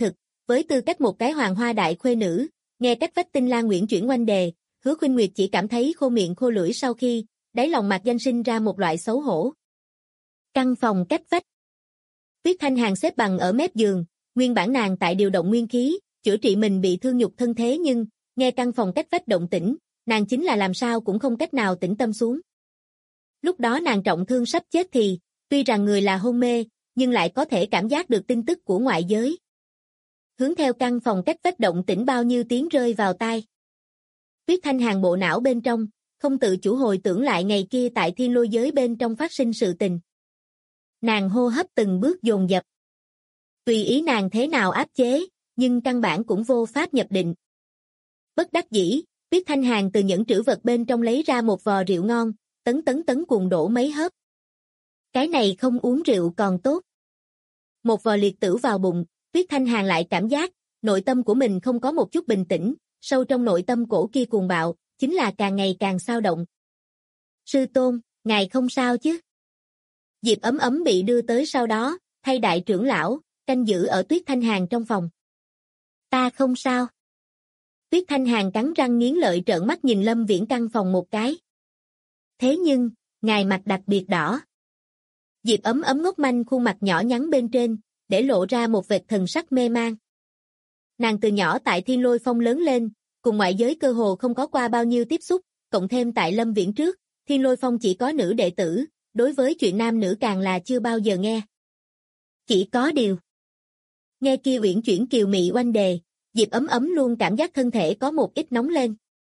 Speaker 2: với tư cách một cái hoàng hoa đại khuê nữ, nghe cách vách Tinh Lan Nguyễn chuyển oanh đề, Hứa Khuynh Nguyệt chỉ cảm thấy khô miệng khô lưỡi sau khi, đáy lòng mạc danh sinh ra một loại xấu hổ. Căn phòng cách vách. Tuyết Thanh Hàn xếp bằng ở mép giường, nguyên bản nàng tại điều động nguyên khí, chữa trị mình bị thương nhục thân thế nhưng, nghe căn phòng cách vách động tĩnh, nàng chính là làm sao cũng không cách nào tĩnh tâm xuống. Lúc đó nàng trọng thương sắp chết thì, tuy rằng người là hôn mê, nhưng lại có thể cảm giác được tin tức của ngoại giới. Hướng theo căn phòng cách vách động tĩnh bao nhiêu tiếng rơi vào tai. Tuyết Thanh Hàn bộ não bên trong, không tự chủ hồi tưởng lại ngày kia tại thiên lôi giới bên trong phát sinh sự tình. Nàng hô hấp từng bước dồn dập. Tùy ý nàng thế nào áp chế, nhưng căn bản cũng vô pháp nhập định. Bất đắc dĩ, Tuyết Thanh Hàn từ những trữ vật bên trong lấy ra một vò rượu ngon, tấn cuồng đổ mấy hớp. Cái này không uống rượu còn tốt. Một vò liệt tử vào bụng, Tuyết Thanh Hàn lại cảm giác, nội tâm của mình không có một chút bình tĩnh, sâu trong nội tâm cổ kia cuồng bạo, chính là càng ngày càng xao động. Sư tôn, ngài không sao chứ? Diệp Ấm Ấm bị đưa tới sau đó, thay đại trưởng lão, canh giữ ở Tuyết Thanh Hàn trong phòng. Ta không sao. Tuyết Thanh Hàn cắn răng nghiến lợi trợn mắt nhìn Lâm Viễn căn phòng một cái. Thế nhưng, ngài mặt đặc biệt đỏ. Diệp Ấm Ấm ngốc manh khuôn mặt nhỏ nhắn bên trên, để lộ ra một vệt thần sắc mê man. Nàng từ nhỏ tại Thiên Lôi Phong lớn lên, cùng ngoại giới cơ hồ không có qua bao nhiêu tiếp xúc, cộng thêm tại Lâm Viễn trước, Thiên Lôi Phong chỉ có nữ đệ tử, đối với chuyện nam nữ càng là chưa bao giờ nghe. Chỉ có điều. Nghe kia uyển chuyển kiều mị oanh đề, Diệp Ấm Ấm luôn cảm giác thân thể có một ít nóng lên.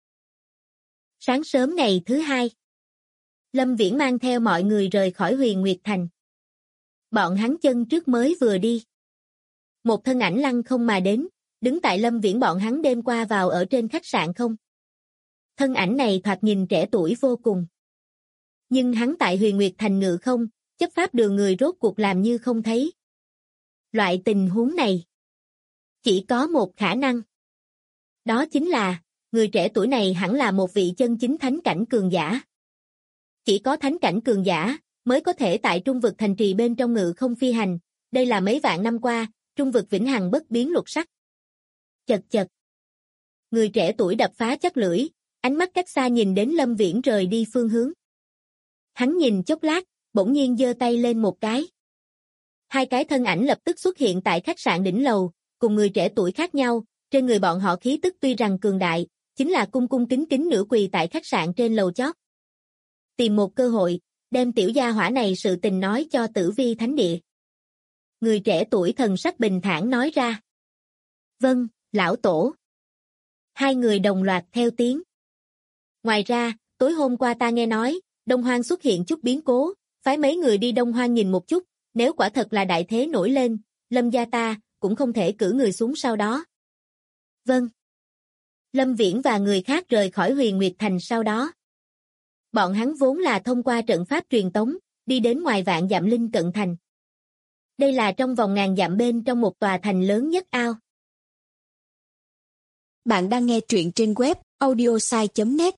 Speaker 2: Sáng sớm ngày thứ hai, Lâm Viễn mang theo mọi người rời khỏi Huyền Nguyệt Thành. Bọn hắn chân trước mới vừa đi. Một thân ảnh lăng không mà đến, đứng tại Lâm Viễn bọn hắn đêm qua vào ở trên khách sạn không. Thân ảnh này thoạt nhìn trẻ tuổi vô cùng. Nhưng hắn tại Huyền Nguyệt Thành ngự không, chấp pháp đường người rốt cuộc làm như không thấy. Loại tình huống này chỉ có một khả năng. Đó chính là, người trẻ tuổi này hẳn là một vị chân chính thánh cảnh cường giả. Chỉ có thánh cảnh cường giả, mới có thể tại trung vực thành trì bên trong ngự không phi hành, đây là mấy vạn năm qua, trung vực vĩnh hằng bất biến luật sắc. Chật chật. Người trẻ tuổi đập phá chắc lưỡi, ánh mắt cách xa nhìn đến Lâm Viễn rời đi phương hướng. Hắn nhìn chốc lát, bỗng nhiên giơ tay lên một cái. Hai cái thân ảnh lập tức xuất hiện tại khách sạn đỉnh lầu, cùng người trẻ tuổi khác nhau, trên người bọn họ khí tức tuy rằng cường đại, chính là cung cung kính kính nửa quỳ tại khách sạn trên lầu chót. Tìm một cơ hội, đem tiểu gia hỏa này sự tình nói cho Tử Vi Thánh Địa. Người trẻ tuổi thần sắc bình thản nói ra. Vâng, lão tổ. Hai người đồng loạt theo tiếng. Ngoài ra, tối hôm qua ta nghe nói, Đông Hoang xuất hiện chút biến cố, phái mấy người đi Đông Hoang nhìn một chút, nếu quả thật là đại thế nổi lên, Lâm gia ta cũng không thể cử người xuống sau đó. Vâng. Lâm Viễn và người khác rời khỏi Huyền Nguyệt Thành sau đó. Bọn hắn vốn là thông qua trận pháp truyền tống, đi đến ngoài vạn dặm linh cận thành. Đây là trong vòng ngàn dặm bên trong một tòa thành lớn nhất ao.
Speaker 3: Bạn đang nghe truyện trên web audiosai.net.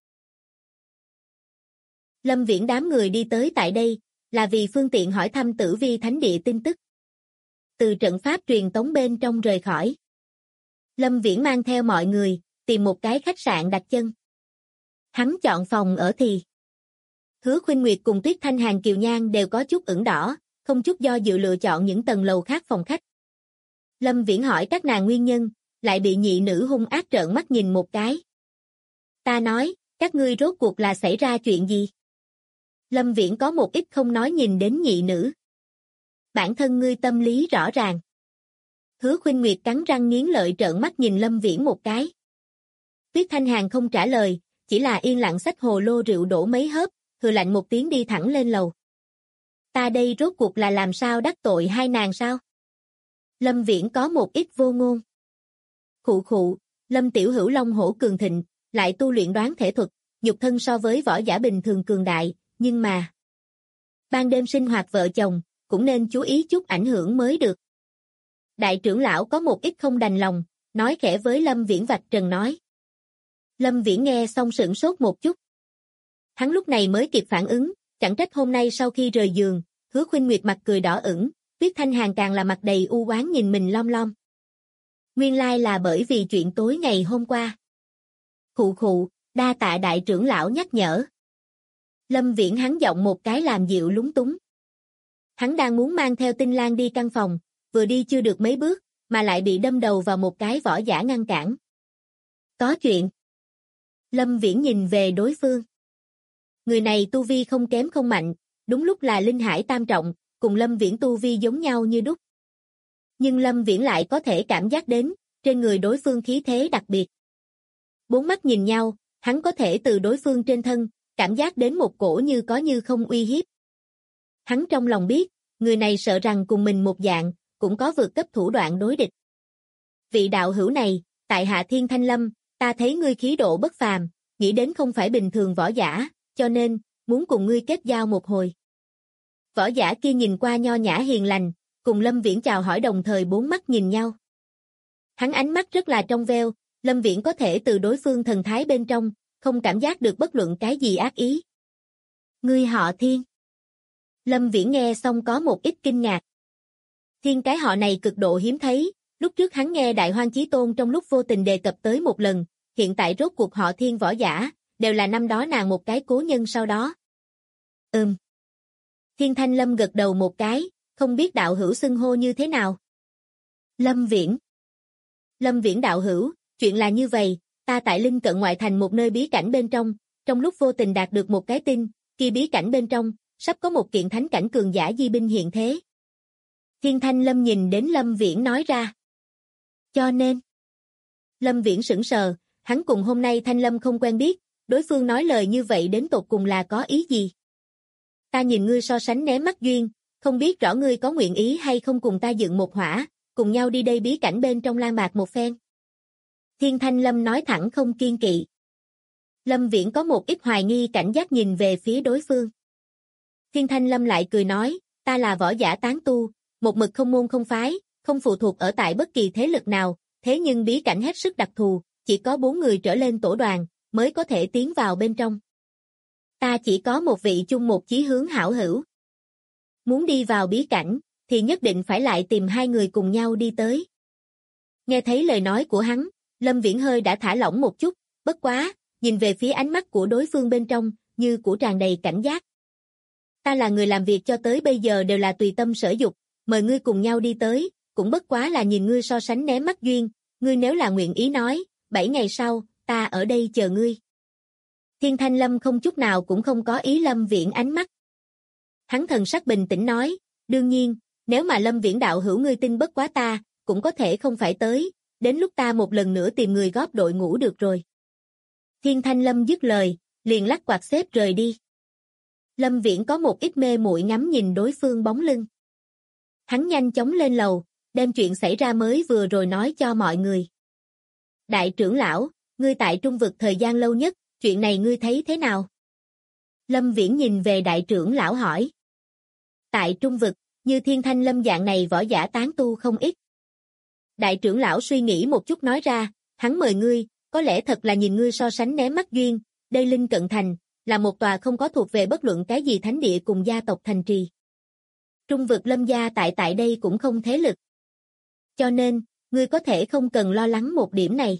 Speaker 2: Lâm Viễn đám người đi tới tại đây, là vì phương tiện hỏi thăm Tử Vi Thánh Địa tin tức. Từ trận pháp truyền tống bên trong rời khỏi. Lâm Viễn mang theo mọi người, tìm một cái khách sạn đặt chân. Hắn chọn phòng ở thì. Hứa Khuynh Nguyệt cùng Tuyết Thanh Hàn Kiều Nhan đều có chút ửng đỏ, không chút do dự lựa chọn những tầng lầu khác phòng khách. Lâm Viễn hỏi các nàng nguyên nhân, lại bị nhị nữ hung ác trợn mắt nhìn một cái. Ta nói, các ngươi rốt cuộc là xảy ra chuyện gì? Lâm Viễn có một ít không nói nhìn đến nhị nữ. Bản thân ngươi tâm lý rõ ràng. Hứa Khuynh Nguyệt cắn răng nghiến lợi trợn mắt nhìn Lâm Viễn một cái. Tuyết Thanh Hàn không trả lời, chỉ là yên lặng xách hồ lô rượu đổ mấy hớp, hừ lạnh một tiếng đi thẳng lên lầu. Ta đây rốt cuộc là làm sao đắc tội hai nàng sao? Lâm Viễn có một ít vô ngôn. Khụ khụ, Lâm Tiểu Hữu Long hổ cường thịnh, lại tu luyện đoán thể thuật, nhục thân so với võ giả bình thường cường đại, nhưng mà ban đêm sinh hoạt vợ chồng, cũng nên chú ý chút ảnh hưởng mới được. Đại trưởng lão có một ít không đành lòng, nói khẽ với Lâm Viễn vạch trần nói. Lâm Viễn nghe xong sửng sốt một chút. Hắn lúc này mới kịp phản ứng, chẳng trách hôm nay sau khi rời giường, Hứa Khuynh Nguyệt mặt cười đỏ ửng, Tuyết Thanh Hàn càng là mặt đầy u oán nhìn mình lom lom. Nguyên lai là bởi vì chuyện tối ngày hôm qua. Khụ, đa tạ đại trưởng lão nhắc nhở. Lâm Viễn hắn giọng một cái làm dịu lúng túng. Hắn đang muốn mang theo Tinh Lan đi căn phòng, vừa đi chưa được mấy bước, mà lại bị đâm đầu vào một cái võ giả ngăn cản. Có chuyện. Lâm Viễn nhìn về đối phương. Người này tu vi không kém không mạnh, đúng lúc là linh hải tam trọng, cùng Lâm Viễn tu vi giống nhau như đúc. Nhưng Lâm Viễn lại có thể cảm giác đến, trên người đối phương khí thế đặc biệt. Bốn mắt nhìn nhau, hắn có thể từ đối phương trên thân, cảm giác đến một cổ như có như không uy hiếp. Hắn trong lòng biết, người này sợ rằng cùng mình một dạng, cũng có vượt cấp thủ đoạn đối địch. Vị đạo hữu này, tại Hạ Thiên Thanh Lâm, ta thấy ngươi khí độ bất phàm, nghĩ đến không phải bình thường võ giả, cho nên, muốn cùng ngươi kết giao một hồi. Võ giả kia nhìn qua nho nhã hiền lành, cùng Lâm Viễn chào hỏi đồng thời bốn mắt nhìn nhau. Hắn ánh mắt rất là trong veo, Lâm Viễn có thể từ đối phương thần thái bên trong, không cảm giác được bất luận cái gì ác ý. Ngươi họ Thiên. Lâm Viễn nghe xong có một ít kinh ngạc. Thiên cái họ này cực độ hiếm thấy, lúc trước hắn nghe Đại Hoang Chí Tôn trong lúc vô tình đề cập tới một lần, hiện tại rốt cuộc họ Thiên võ giả, đều là năm đó nàng một cái cố nhân sau đó. Thiên Thanh Lâm gật đầu một cái, không biết đạo hữu xưng hô như thế nào. Lâm Viễn. Lâm Viễn đạo hữu, chuyện là như vậy, ta tại Linh Cận ngoại thành một nơi bí cảnh bên trong lúc vô tình đạt được một cái tin, kia bí cảnh bên trong, sắp có một kiện thánh cảnh cường giả di binh hiện thế. Thiên Thanh Lâm nhìn đến Lâm Viễn nói ra. Cho nên, Lâm Viễn sững sờ, hắn cùng hôm nay Thanh Lâm không quen biết, đối phương nói lời như vậy đến tột cùng là có ý gì? Ta nhìn ngươi so sánh ném mắt duyên, không biết rõ ngươi có nguyện ý hay không cùng ta dựng một hỏa, cùng nhau đi đây bí cảnh bên trong lang bạc một phen. Thiên Thanh Lâm nói thẳng không kiên kỵ. Lâm Viễn có một ít hoài nghi cảnh giác nhìn về phía đối phương. Thiên Thanh Lâm lại cười nói, ta là võ giả tán tu, một mực không môn không phái, không phụ thuộc ở tại bất kỳ thế lực nào, thế nhưng bí cảnh hết sức đặc thù, chỉ có 4 người trở lên tổ đoàn, mới có thể tiến vào bên trong. Ta chỉ có một vị chung một chí hướng hảo hữu. Muốn đi vào bí cảnh, thì nhất định phải lại tìm 2 người cùng nhau đi tới. Nghe thấy lời nói của hắn, Lâm Viễn hơi đã thả lỏng một chút, bất quá, nhìn về phía ánh mắt của đối phương bên trong, như của tràn đầy cảnh giác. Ta là người làm việc cho tới bây giờ đều là tùy tâm sở dục, mời ngươi cùng nhau đi tới, cũng bất quá là nhìn ngươi so sánh ném mắt duyên, ngươi nếu là nguyện ý nói, 7 ngày sau, ta ở đây chờ ngươi. Thiên Thanh Lâm không chút nào cũng không có ý Lâm Viễn ánh mắt. Hắn thần sắc bình tĩnh nói, đương nhiên, nếu mà Lâm Viễn đạo hữu ngươi tin bất quá ta, cũng có thể không phải tới, đến lúc ta một lần nữa tìm người góp đội ngũ được rồi. Thiên Thanh Lâm dứt lời, liền lắc quạt xếp rời đi. Lâm Viễn có một ít mê muội ngắm nhìn đối phương bóng lưng. Hắn nhanh chóng lên lầu, đem chuyện xảy ra mới vừa rồi nói cho mọi người. Đại trưởng lão, ngươi tại Trung Vực thời gian lâu nhất, chuyện này ngươi thấy thế nào? Lâm Viễn nhìn về đại trưởng lão hỏi. Tại Trung Vực, như Thiên Thanh Lâm dạng này võ giả tán tu không ít. Đại trưởng lão suy nghĩ một chút nói ra, hắn mời ngươi, có lẽ thật là nhìn ngươi so sánh ném mắt duyên, đây Linh Cận Thành, là một tòa không có thuộc về bất luận cái gì thánh địa cùng gia tộc thành trì. Trung Vực Lâm gia tại đây cũng không thế lực. Cho nên, ngươi có thể không cần lo lắng một điểm này.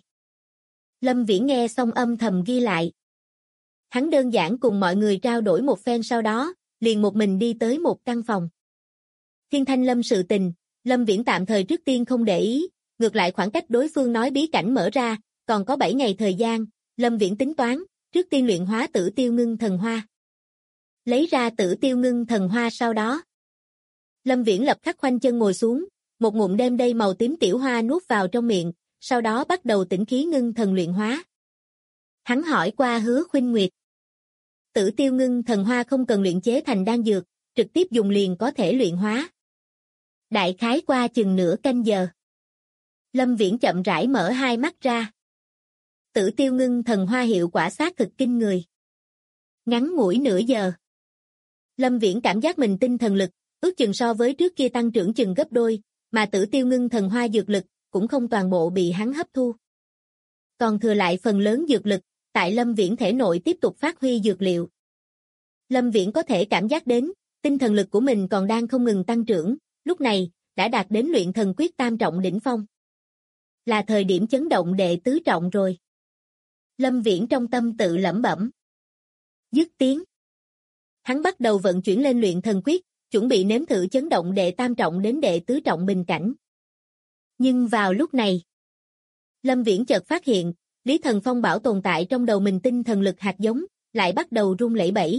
Speaker 2: Lâm Viễn nghe xong âm thầm ghi lại. Hắn đơn giản cùng mọi người trao đổi một phen sau đó, liền một mình đi tới một căn phòng. Thiên Thanh Lâm sự tình, Lâm Viễn tạm thời trước tiên không để ý, ngược lại khoảng cách đối phương nói bí cảnh mở ra, còn có 7 ngày thời gian, Lâm Viễn tính toán, trước tiên luyện hóa Tử Tiêu Ngưng Thần Hoa. Lấy ra Tử Tiêu Ngưng Thần Hoa sau đó. Lâm Viễn lập khắc khoanh chân ngồi xuống, một ngụm đem đây màu tím tiểu hoa nuốt vào trong miệng, sau đó bắt đầu tĩnh khí ngưng thần luyện hóa. Hắn hỏi qua Hứa Khuynh Nguyệt. Tử Tiêu Ngưng Thần Hoa không cần luyện chế thành đan dược, trực tiếp dùng liền có thể luyện hóa. Đại khái qua chừng nửa canh giờ. Lâm Viễn chậm rãi mở hai mắt ra. Tử Tiêu Ngưng Thần Hoa hiệu quả xác thực kinh người. Ngắn ngủi nửa giờ. Lâm Viễn cảm giác mình tinh thần lực, ước chừng so với trước kia tăng trưởng chừng gấp đôi, mà Tử Tiêu Ngưng Thần Hoa dược lực, cũng không toàn bộ bị hắn hấp thu. Còn thừa lại phần lớn dược lực, tại Lâm Viễn thể nội tiếp tục phát huy dược liệu. Lâm Viễn có thể cảm giác đến, tinh thần lực của mình còn đang không ngừng tăng trưởng, lúc này, đã đạt đến luyện thần quyết tam trọng đỉnh phong. Là thời điểm chấn động đệ tứ trọng rồi. Lâm Viễn trong tâm tự lẩm bẩm. Dứt tiếng. Hắn bắt đầu vận chuyển lên luyện thần quyết, chuẩn bị nếm thử chấn động đệ tam trọng đến đệ tứ trọng bình cảnh. Nhưng vào lúc này, Lâm Viễn chợt phát hiện, Lý Thần Phong bảo tồn tại trong đầu mình tinh thần lực hạt giống, lại bắt đầu rung lẩy bẩy.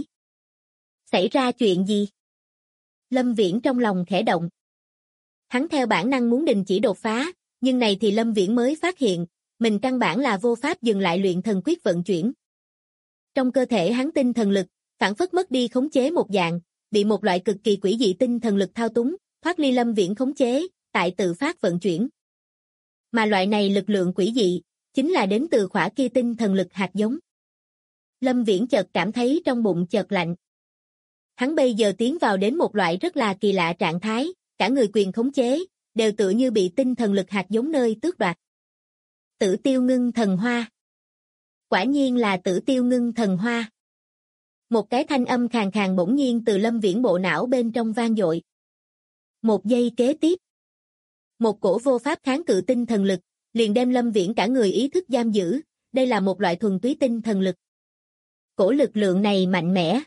Speaker 2: Xảy ra chuyện gì? Lâm Viễn trong lòng khẽ động. Hắn theo bản năng muốn đình chỉ đột phá, nhưng này thì Lâm Viễn mới phát hiện, mình căn bản là vô pháp dừng lại luyện thần quyết vận chuyển. Trong cơ thể hắn tinh thần lực, phảng phất mất đi khống chế một dạng, bị một loại cực kỳ quỷ dị tinh thần lực thao túng, thoát ly Lâm Viễn khống chế, tại tự phát vận chuyển. Mà loại này lực lượng quỷ dị, chính là đến từ khỏa kia tinh thần lực hạt giống. Lâm Viễn chợt cảm thấy trong bụng chợt lạnh. Hắn bây giờ tiến vào đến một loại rất là kỳ lạ trạng thái, cả người quyền khống chế, đều tựa như bị tinh thần lực hạt giống nơi tước đoạt. Tử Tiêu Ngưng Thần Hoa. Quả nhiên là Tử Tiêu Ngưng Thần Hoa. Một cái thanh âm khàn khàn bỗng nhiên từ Lâm Viễn bộ não bên trong vang dội. Một giây kế tiếp, một cổ vô pháp kháng cự tinh thần lực, liền đem Lâm Viễn cả người ý thức giam giữ, đây là một loại thuần túy tinh thần lực. Cổ lực lượng này mạnh mẽ.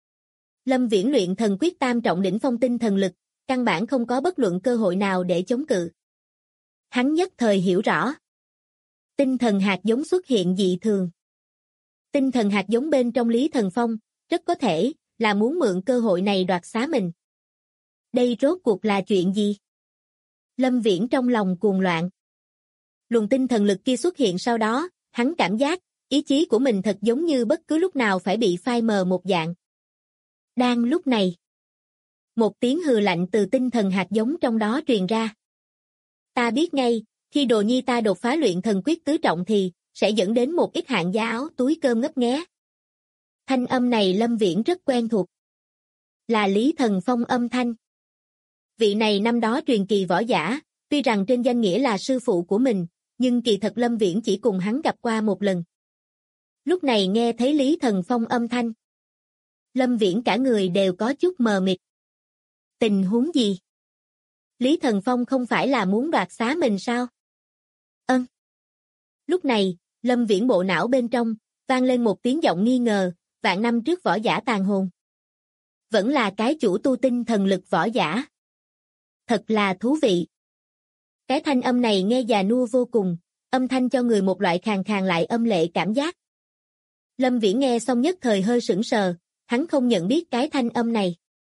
Speaker 2: Lâm Viễn luyện thần quyết tam trọng đỉnh phong tinh thần lực, căn bản không có bất luận cơ hội nào để chống cự. Hắn nhất thời hiểu rõ. Tinh thần hạt giống xuất hiện dị thường. Tinh thần hạt giống bên trong Lý Thần Phong, rất có thể là muốn mượn cơ hội này đoạt xá mình. Đây rốt cuộc là chuyện gì? Lâm Viễn trong lòng cuồng loạn. Luồng tinh thần lực kia xuất hiện sau đó, hắn cảm giác, ý chí của mình thật giống như bất cứ lúc nào phải bị phai mờ một dạng. Đang lúc này, một tiếng hừ lạnh từ tinh thần hạt giống trong đó truyền ra. Ta biết ngay, khi Đồ Nhi ta đột phá luyện thần quyết tứ trọng thì, sẽ dẫn đến một ít hạng giá áo túi cơm ngấp nghé. Thanh âm này Lâm Viễn rất quen thuộc. Là Lý Thần Phong âm thanh. Vị này năm đó truyền kỳ võ giả, tuy rằng trên danh nghĩa là sư phụ của mình, nhưng kỳ thật Lâm Viễn chỉ cùng hắn gặp qua một lần. Lúc này nghe thấy Lý Thần Phong âm thanh, Lâm Viễn cả người đều có chút mờ mịt. Tình huống gì? Lý Thần Phong không phải là muốn đoạt xá mình sao? Lúc này, Lâm Viễn bộ não bên trong, vang lên một tiếng giọng nghi ngờ, vạn năm trước võ giả tàn hồn. Vẫn là cái chủ tu tinh thần lực võ giả. Thật là thú vị. Cái thanh âm này nghe già nua vô cùng, âm thanh cho người một loại khàn khàn lại âm lệ cảm giác. Lâm Viễn nghe xong nhất thời hơi sững sờ, hắn không nhận biết cái thanh âm này.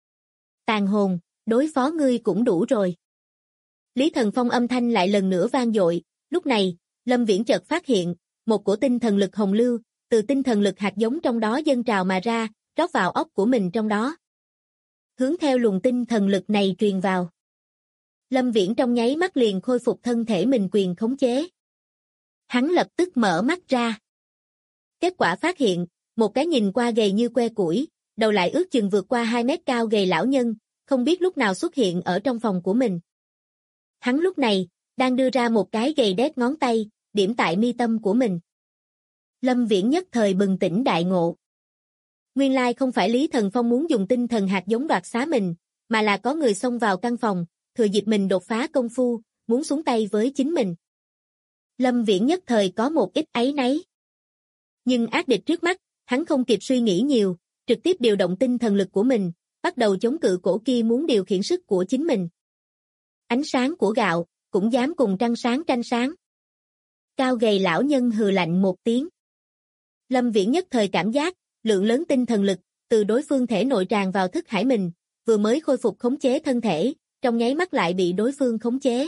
Speaker 2: Tàn hồn, đối phó ngươi cũng đủ rồi. Lý Thần Phong âm thanh lại lần nữa vang dội, lúc này, Lâm Viễn chợt phát hiện, một cổ tinh thần lực hồng lưu, từ tinh thần lực hạt giống trong đó dâng trào mà ra, rót vào óc của mình trong đó. Hướng theo luồng tinh thần lực này truyền vào. Lâm Viễn trong nháy mắt liền khôi phục thân thể mình quyền khống chế. Hắn lập tức mở mắt ra. Kết quả phát hiện, một cái nhìn qua gầy như que củi, đầu lại ước chừng vượt qua 2 mét cao gầy lão nhân, không biết lúc nào xuất hiện ở trong phòng của mình. Hắn lúc này, đang đưa ra một cái gầy đét ngón tay, điểm tại mi tâm của mình. Lâm Viễn nhất thời bừng tỉnh đại ngộ. Nguyên lai không phải Lý Thần Phong muốn dùng tinh thần hạt giống đoạt xá mình, mà là có người xông vào căn phòng, thừa dịp mình đột phá công phu, muốn xuống tay với chính mình. Lâm Viễn nhất thời có một ít áy náy. Nhưng ác địch trước mắt, hắn không kịp suy nghĩ nhiều, trực tiếp điều động tinh thần lực của mình, bắt đầu chống cự cổ kia muốn điều khiển sức của chính mình. Ánh sáng của gạo, cũng dám cùng trăng sáng tranh sáng. Cao gầy lão nhân hừ lạnh một tiếng. Lâm Viễn nhất thời cảm giác, lượng lớn tinh thần lực, từ đối phương thể nội tràn vào thức hải mình, vừa mới khôi phục khống chế thân thể, trong nháy mắt lại bị đối phương khống chế.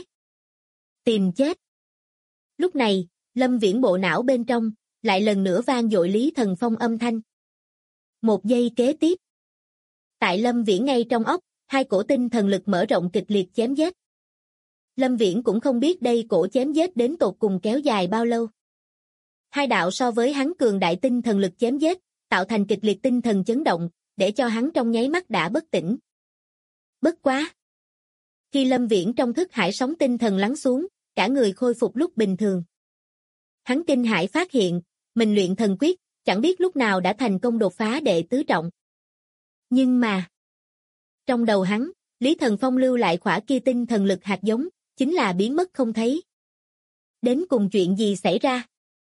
Speaker 2: Tìm chết. Lúc này, Lâm Viễn bộ não bên trong, lại lần nữa vang dội Lý Thần Phong âm thanh. Một giây kế tiếp. Tại Lâm Viễn ngay trong óc, hai cổ tinh thần lực mở rộng kịch liệt chém giết. Lâm Viễn cũng không biết đây cổ chém giết đến tột cùng kéo dài bao lâu. Hai đạo so với hắn cường đại tinh thần lực chém giết, tạo thành kịch liệt tinh thần chấn động, để cho hắn trong nháy mắt đã bất tỉnh. Bất quá. Khi Lâm Viễn trong thức hải sóng tinh thần lắng xuống, cả người khôi phục lúc bình thường. Hắn kinh hãi phát hiện, mình luyện thần quyết, chẳng biết lúc nào đã thành công đột phá đệ tứ trọng. Nhưng mà, trong đầu hắn, Lý Thần Phong lưu lại khỏa kia tinh thần lực hạt giống, chính là biến mất không thấy. Đến cùng chuyện gì xảy ra?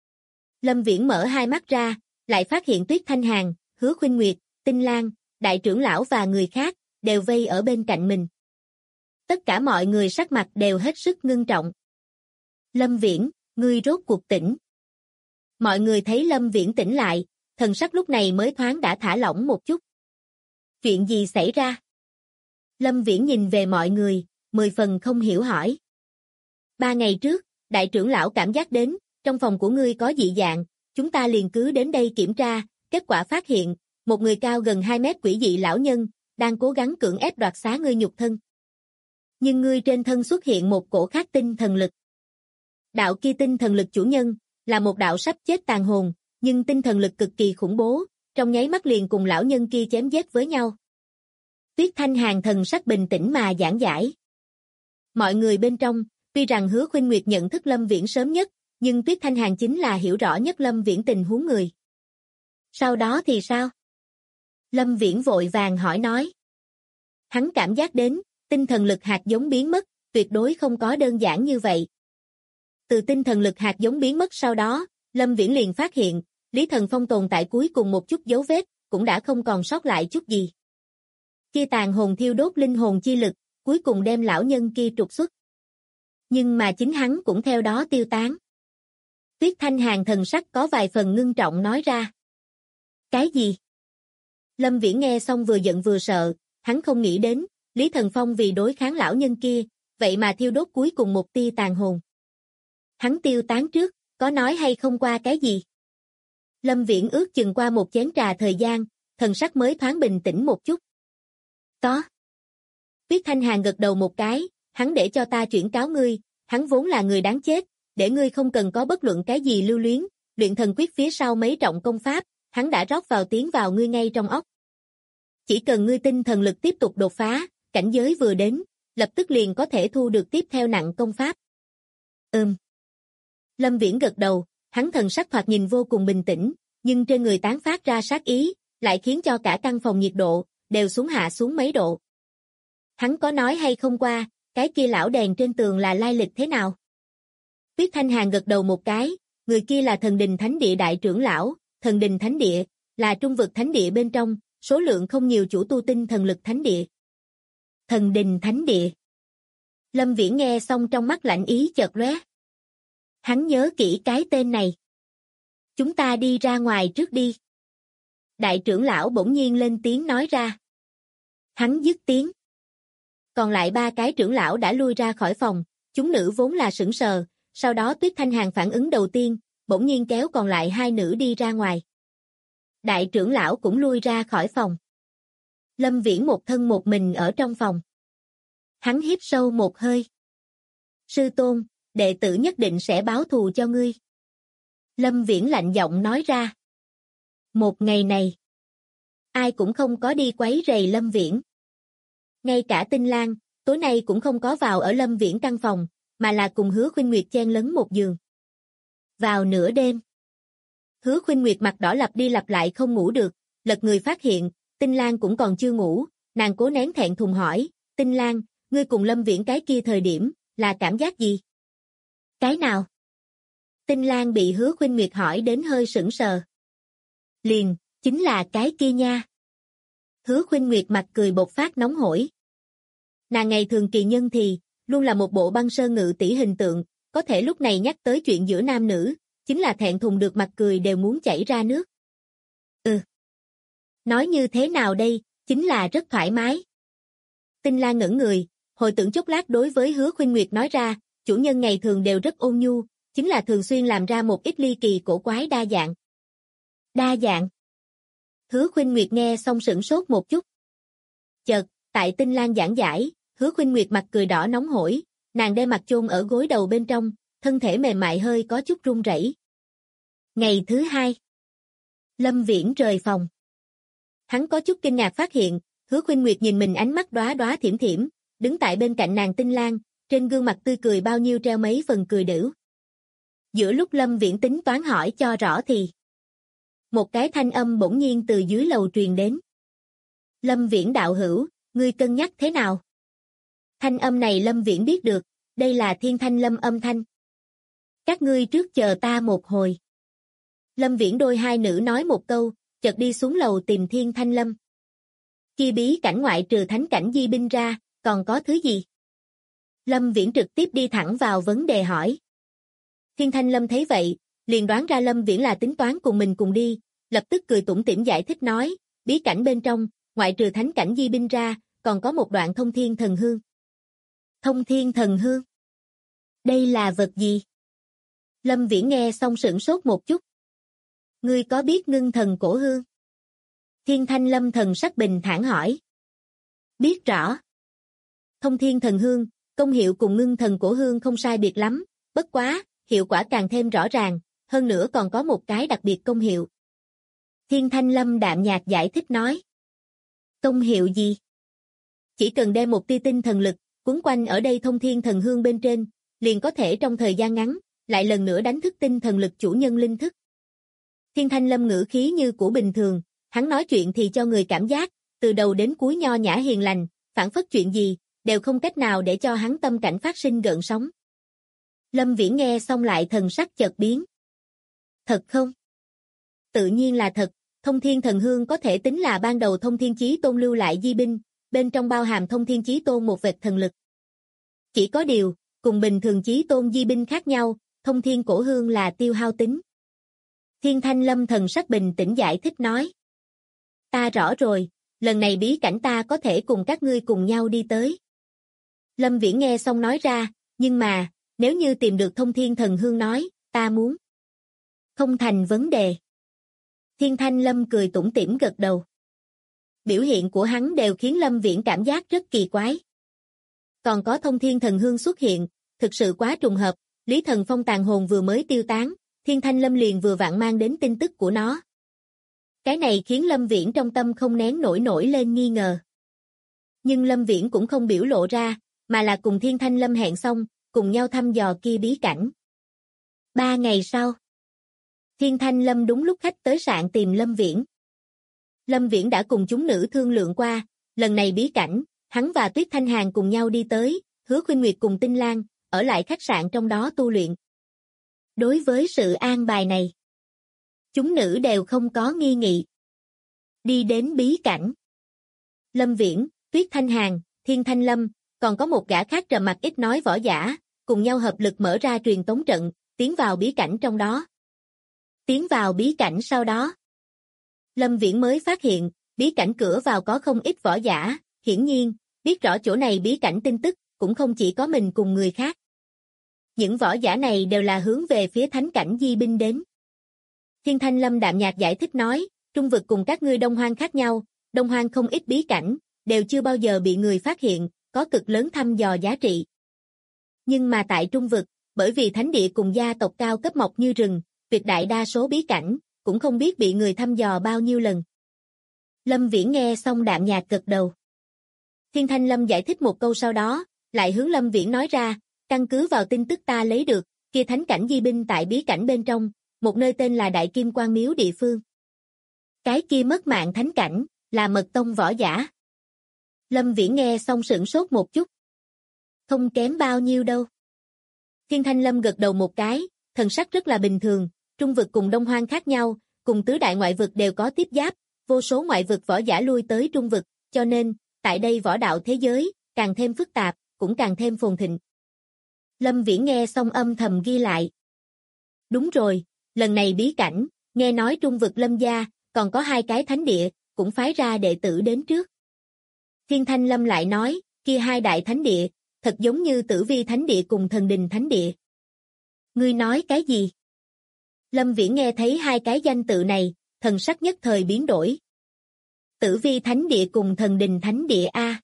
Speaker 2: Lâm Viễn mở hai mắt ra, lại phát hiện Tuyết Thanh Hàn, Hứa Khuynh Nguyệt, Tinh Lan, đại trưởng lão và người khác, đều vây ở bên cạnh mình. Tất cả mọi người sắc mặt đều hết sức ngưng trọng. Lâm Viễn, ngươi rốt cuộc tỉnh. Mọi người thấy Lâm Viễn tỉnh lại, thần sắc lúc này mới thoáng đã thả lỏng một chút. Chuyện gì xảy ra? Lâm Viễn nhìn về mọi người, 10 phần không hiểu hỏi. 3 ngày trước, đại trưởng lão cảm giác đến, trong phòng của ngươi có dị dạng, chúng ta liền cứ đến đây kiểm tra, kết quả phát hiện, một người cao gần 2 mét quỷ dị lão nhân, đang cố gắng cưỡng ép đoạt xá ngươi nhục thân. Nhưng ngươi trên thân xuất hiện một cổ khác tinh thần lực. Đạo kia tinh thần lực chủ nhân, là một đạo sắp chết tàn hồn, nhưng tinh thần lực cực kỳ khủng bố, trong nháy mắt liền cùng lão nhân kia chém giết với nhau. Tuyết Thanh Hàn thần sắc bình tĩnh mà giảng giải. Mọi người bên trong, tuy rằng Hứa Khuynh Nguyệt nhận thức Lâm Viễn sớm nhất, nhưng Tuyết Thanh Hàn chính là hiểu rõ nhất Lâm Viễn tình huống người. Sau đó thì sao? Lâm Viễn vội vàng hỏi nói. Hắn cảm giác đến, tinh thần lực hạt giống biến mất, tuyệt đối không có đơn giản như vậy. Từ tinh thần lực hạt giống biến mất sau đó, Lâm Viễn liền phát hiện, Lý Thần Phong tồn tại cuối cùng một chút dấu vết, cũng đã không còn sót lại chút gì. Kia tàn hồn thiêu đốt linh hồn chi lực, cuối cùng đem lão nhân kia trục xuất. Nhưng mà chính hắn cũng theo đó tiêu tán. Tuyết Thanh Hàn thần sắc có vài phần ngưng trọng nói ra. Cái gì? Lâm Viễn nghe xong vừa giận vừa sợ, hắn không nghĩ đến, Lý Thần Phong vì đối kháng lão nhân kia, vậy mà thiêu đốt cuối cùng một tia tàn hồn. Hắn tiêu tán trước, có nói hay không qua cái gì? Lâm Viễn ước chừng qua một chén trà thời gian, thần sắc mới thoáng bình tĩnh một chút. Có. Tuyết Thanh Hàn gật đầu một cái, hắn để cho ta chuyển cáo ngươi, hắn vốn là người đáng chết, để ngươi không cần có bất luận cái gì lưu luyến, luyện thần quyết phía sau mấy trọng công pháp, hắn đã rót vào tiến vào ngươi ngay trong óc. Chỉ cần ngươi tinh thần lực tiếp tục đột phá, cảnh giới vừa đến, lập tức liền có thể thu được tiếp theo nặng công pháp. Lâm Viễn gật đầu, hắn thần sắc thoạt nhìn vô cùng bình tĩnh, nhưng trên người tán phát ra sát ý, lại khiến cho cả căn phòng nhiệt độ, đều hạ xuống mấy độ. Hắn có nói hay không qua, cái kia lão đèn trên tường là lai lịch thế nào? Tuyết Thanh Hàn gật đầu một cái, người kia là Thần Đình Thánh Địa đại trưởng lão, Thần Đình Thánh Địa, là trung vực thánh địa bên trong, số lượng không nhiều chủ tu tinh thần lực thánh địa. Thần Đình Thánh Địa. Lâm Viễn nghe xong trong mắt lạnh ý chợt lóe. Hắn nhớ kỹ cái tên này. Chúng ta đi ra ngoài trước đi. Đại trưởng lão bỗng nhiên lên tiếng nói ra. Hắn dứt tiếng. Còn lại 3 cái trưởng lão đã lui ra khỏi phòng, chúng nữ vốn là sững sờ, sau đó Tuyết Thanh Hàn phản ứng đầu tiên, bỗng nhiên kéo còn lại 2 nữ đi ra ngoài. Đại trưởng lão cũng lui ra khỏi phòng. Lâm Viễn một thân một mình ở trong phòng. Hắn hít sâu một hơi. Sư tôn, đệ tử nhất định sẽ báo thù cho ngươi. Lâm Viễn lạnh giọng nói ra. Một ngày này, ai cũng không có đi quấy rầy Lâm Viễn. Ngay cả Tinh Lan, tối nay cũng không có vào ở Lâm Viễn căn phòng, mà là cùng Hứa Khuynh Nguyệt chen lấn một giường. Vào nửa đêm, Hứa Khuynh Nguyệt mặt đỏ lặp đi lặp lại không ngủ được, lật người phát hiện, Tinh Lan cũng còn chưa ngủ, nàng cố nén thẹn thùng hỏi, Tinh Lan, ngươi cùng Lâm Viễn cái kia thời điểm, là cảm giác gì? Cái nào? Tinh Lan bị Hứa Khuynh Nguyệt hỏi đến hơi sững sờ. Liền, chính là cái kia nha. Hứa Khuynh Nguyệt mặt cười bộc phát nóng hổi. Nàng ngày thường kỳ nhân thì, luôn là một bộ băng sơn ngự tỷ hình tượng, có thể lúc này nhắc tới chuyện giữa nam nữ, chính là thẹn thùng được mặt cười đều muốn chảy ra nước. Nói như thế nào đây, chính là rất thoải mái. Tinh Lan ngẩn người, hồi tưởng chốc lát đối với Hứa Khuynh Nguyệt nói ra, chủ nhân ngày thường đều rất ôn nhu, chính là thường xuyên làm ra một ít ly kỳ cổ quái đa dạng. Đa dạng. Hứa Khuynh Nguyệt nghe xong sửng sốt một chút. Chợt, tại Tinh Lan giảng giải, Hứa Khuynh Nguyệt mặt cười đỏ nóng hổi, nàng đem mặt chôn ở gối đầu bên trong, thân thể mềm mại hơi có chút run rẩy. Ngày thứ 2, Lâm Viễn rời phòng. Hắn có chút kinh ngạc phát hiện, Hứa Khuynh Nguyệt nhìn mình ánh mắt đóa đóa thiểm thiểm, đứng tại bên cạnh nàng Tinh Lan, trên gương mặt tươi cười bao nhiêu treo mấy phần cười đểu. Giữa lúc Lâm Viễn tính toán hỏi cho rõ thì một cái thanh âm bỗng nhiên từ dưới lầu truyền đến. Lâm Viễn đạo hữu, ngươi cân nhắc thế nào? Thanh âm này Lâm Viễn biết được, đây là Thiên Thanh Lâm âm thanh. Các ngươi trước chờ ta một hồi. Lâm Viễn đôi hai nữ nói một câu, chợt đi xuống lầu tìm Thiên Thanh Lâm. Chi bí cảnh ngoại trừ thánh cảnh di binh ra, còn có thứ gì? Lâm Viễn trực tiếp đi thẳng vào vấn đề hỏi. Thiên Thanh Lâm thấy vậy, liền đoán ra Lâm Viễn là tính toán cùng mình cùng đi, lập tức cười tủm tỉm giải thích nói, bí cảnh bên trong, ngoại trừ thánh cảnh di binh ra, còn có một đoạn thông thiên thần hương. Thông thiên thần hương? Đây là vật gì? Lâm Viễn nghe xong sửng sốt một chút. Ngươi có biết ngưng thần cổ hương? Thiên Thanh Lâm thần sắc bình thản hỏi. Biết rõ. Thông thiên thần hương, công hiệu cùng ngưng thần cổ hương không sai biệt lắm, bất quá, hiệu quả càng thêm rõ ràng, hơn nữa còn có một cái đặc biệt công hiệu. Thiên Thanh Lâm đạm nhạt giải thích nói. Công hiệu gì? Chỉ cần đem một tia tinh thần lực, quấn quanh ở đây thông thiên thần hương bên trên, liền có thể trong thời gian ngắn, lại lần nữa đánh thức tinh thần lực chủ nhân linh thức. Thiên Thanh Lâm ngữ khí như của bình thường, hắn nói chuyện thì cho người cảm giác, từ đầu đến cuối nho nhã hiền lành, phản phất chuyện gì, đều không cách nào để cho hắn tâm cảnh phát sinh gợn sóng. Lâm Viễn nghe xong lại thần sắc chợt biến. Thật không? Tự nhiên là thật, thông thiên thần hương có thể tính là ban đầu thông thiên chí tôn lưu lại di binh, bên trong bao hàm thông thiên chí tôn một vệt thần lực. Chỉ có điều, cùng bình thường chí tôn di binh khác nhau, thông thiên cổ hương là tiêu hao tính. Thiên Thanh Lâm thần sắc bình tĩnh giải thích nói. Ta rõ rồi, lần này bí cảnh ta có thể cùng các ngươi cùng nhau đi tới. Lâm Viễn nghe xong nói ra, nhưng mà, nếu như tìm được thông thiên thần hương nói, ta muốn. Không thành vấn đề. Thiên Thanh Lâm cười tủm tỉm gật đầu. Biểu hiện của hắn đều khiến Lâm Viễn cảm giác rất kỳ quái. Còn có thông thiên thần hương xuất hiện, thực sự quá trùng hợp, Lý Thần Phong tàn hồn vừa mới tiêu tán, Thiên Thanh Lâm liền vừa vặn mang đến tin tức của nó. Cái này khiến Lâm Viễn trong tâm không nén nổi lên nghi ngờ. Nhưng Lâm Viễn cũng không biểu lộ ra, mà là cùng Thiên Thanh Lâm hẹn xong, cùng nhau thăm dò kia bí cảnh. 3 ngày sau, Thiên Thanh Lâm đúng lúc khách tới sạn tìm Lâm Viễn. Lâm Viễn đã cùng chúng nữ thương lượng qua, lần này bí cảnh, hắn và Tuyết Thanh Hàn cùng nhau đi tới, Hứa Khuynh Nguyệt cùng Tinh Lan, ở lại khách sạn trong đó tu luyện. Đối với sự an bài này, chúng nữ đều không có nghi nghị. Đi đến bí cảnh, Lâm Viễn, Tuyết Thanh Hàn, Thiên Thanh Lâm, còn có một gã khác trầm mặc ít nói võ giả, cùng nhau hợp lực mở ra truyền tống trận, tiến vào bí cảnh trong đó. Tiến vào bí cảnh sau đó, Lâm Viễn mới phát hiện, bí cảnh cửa vào có không ít võ giả, hiển nhiên, biết rõ chỗ này bí cảnh tin tức, cũng không chỉ có mình cùng người khác. Những võ giả này đều là hướng về phía thánh cảnh di binh đến. Thiên Thanh Lâm đạm nhạt giải thích nói, Trung vực cùng các ngươi Đông Hoang khác nhau, Đông Hoang không ít bí cảnh, đều chưa bao giờ bị người phát hiện, có cực lớn thăm dò giá trị. Nhưng mà tại Trung vực, bởi vì thánh địa cùng gia tộc cao cấp mọc như rừng, tuyệt đại đa số bí cảnh, cũng không biết bị người thăm dò bao nhiêu lần. Lâm Viễn nghe xong đạm nhạt gật đầu. Thiên Thanh Lâm giải thích một câu sau đó, lại hướng Lâm Viễn nói ra, căn cứ vào tin tức ta lấy được, kia thánh cảnh di binh tại bí cảnh bên trong, một nơi tên là Đại Kim Quan Miếu địa phương. Cái kia mất mạng thánh cảnh, là mật tông võ giả. Lâm Viễn nghe xong sửng sốt một chút. Không kém bao nhiêu đâu. Thiên Thanh Lâm gật đầu một cái, thần sắc rất là bình thường, Trung vực cùng Đông Hoang khác nhau, cùng tứ đại ngoại vực đều có tiếp giáp, vô số ngoại vực võ giả lui tới Trung vực, cho nên, tại đây võ đạo thế giới, càng thêm phức tạp, cũng càng thêm phồn thịnh. Lâm Viễn nghe xong âm thầm ghi lại. Đúng rồi, lần này bí cảnh, nghe nói Trung vực Lâm gia, còn có 2 cái thánh địa, cũng phái ra đệ tử đến trước. Thiên Thanh Lâm lại nói, kia 2 đại thánh địa, thật giống như Tử Vi thánh địa cùng Thần Đình thánh địa. Ngươi nói cái gì? Lâm Viễn nghe thấy 2 cái danh tự này, thần sắc nhất thời biến đổi. Tử Vi thánh địa cùng Thần Đình thánh địa a?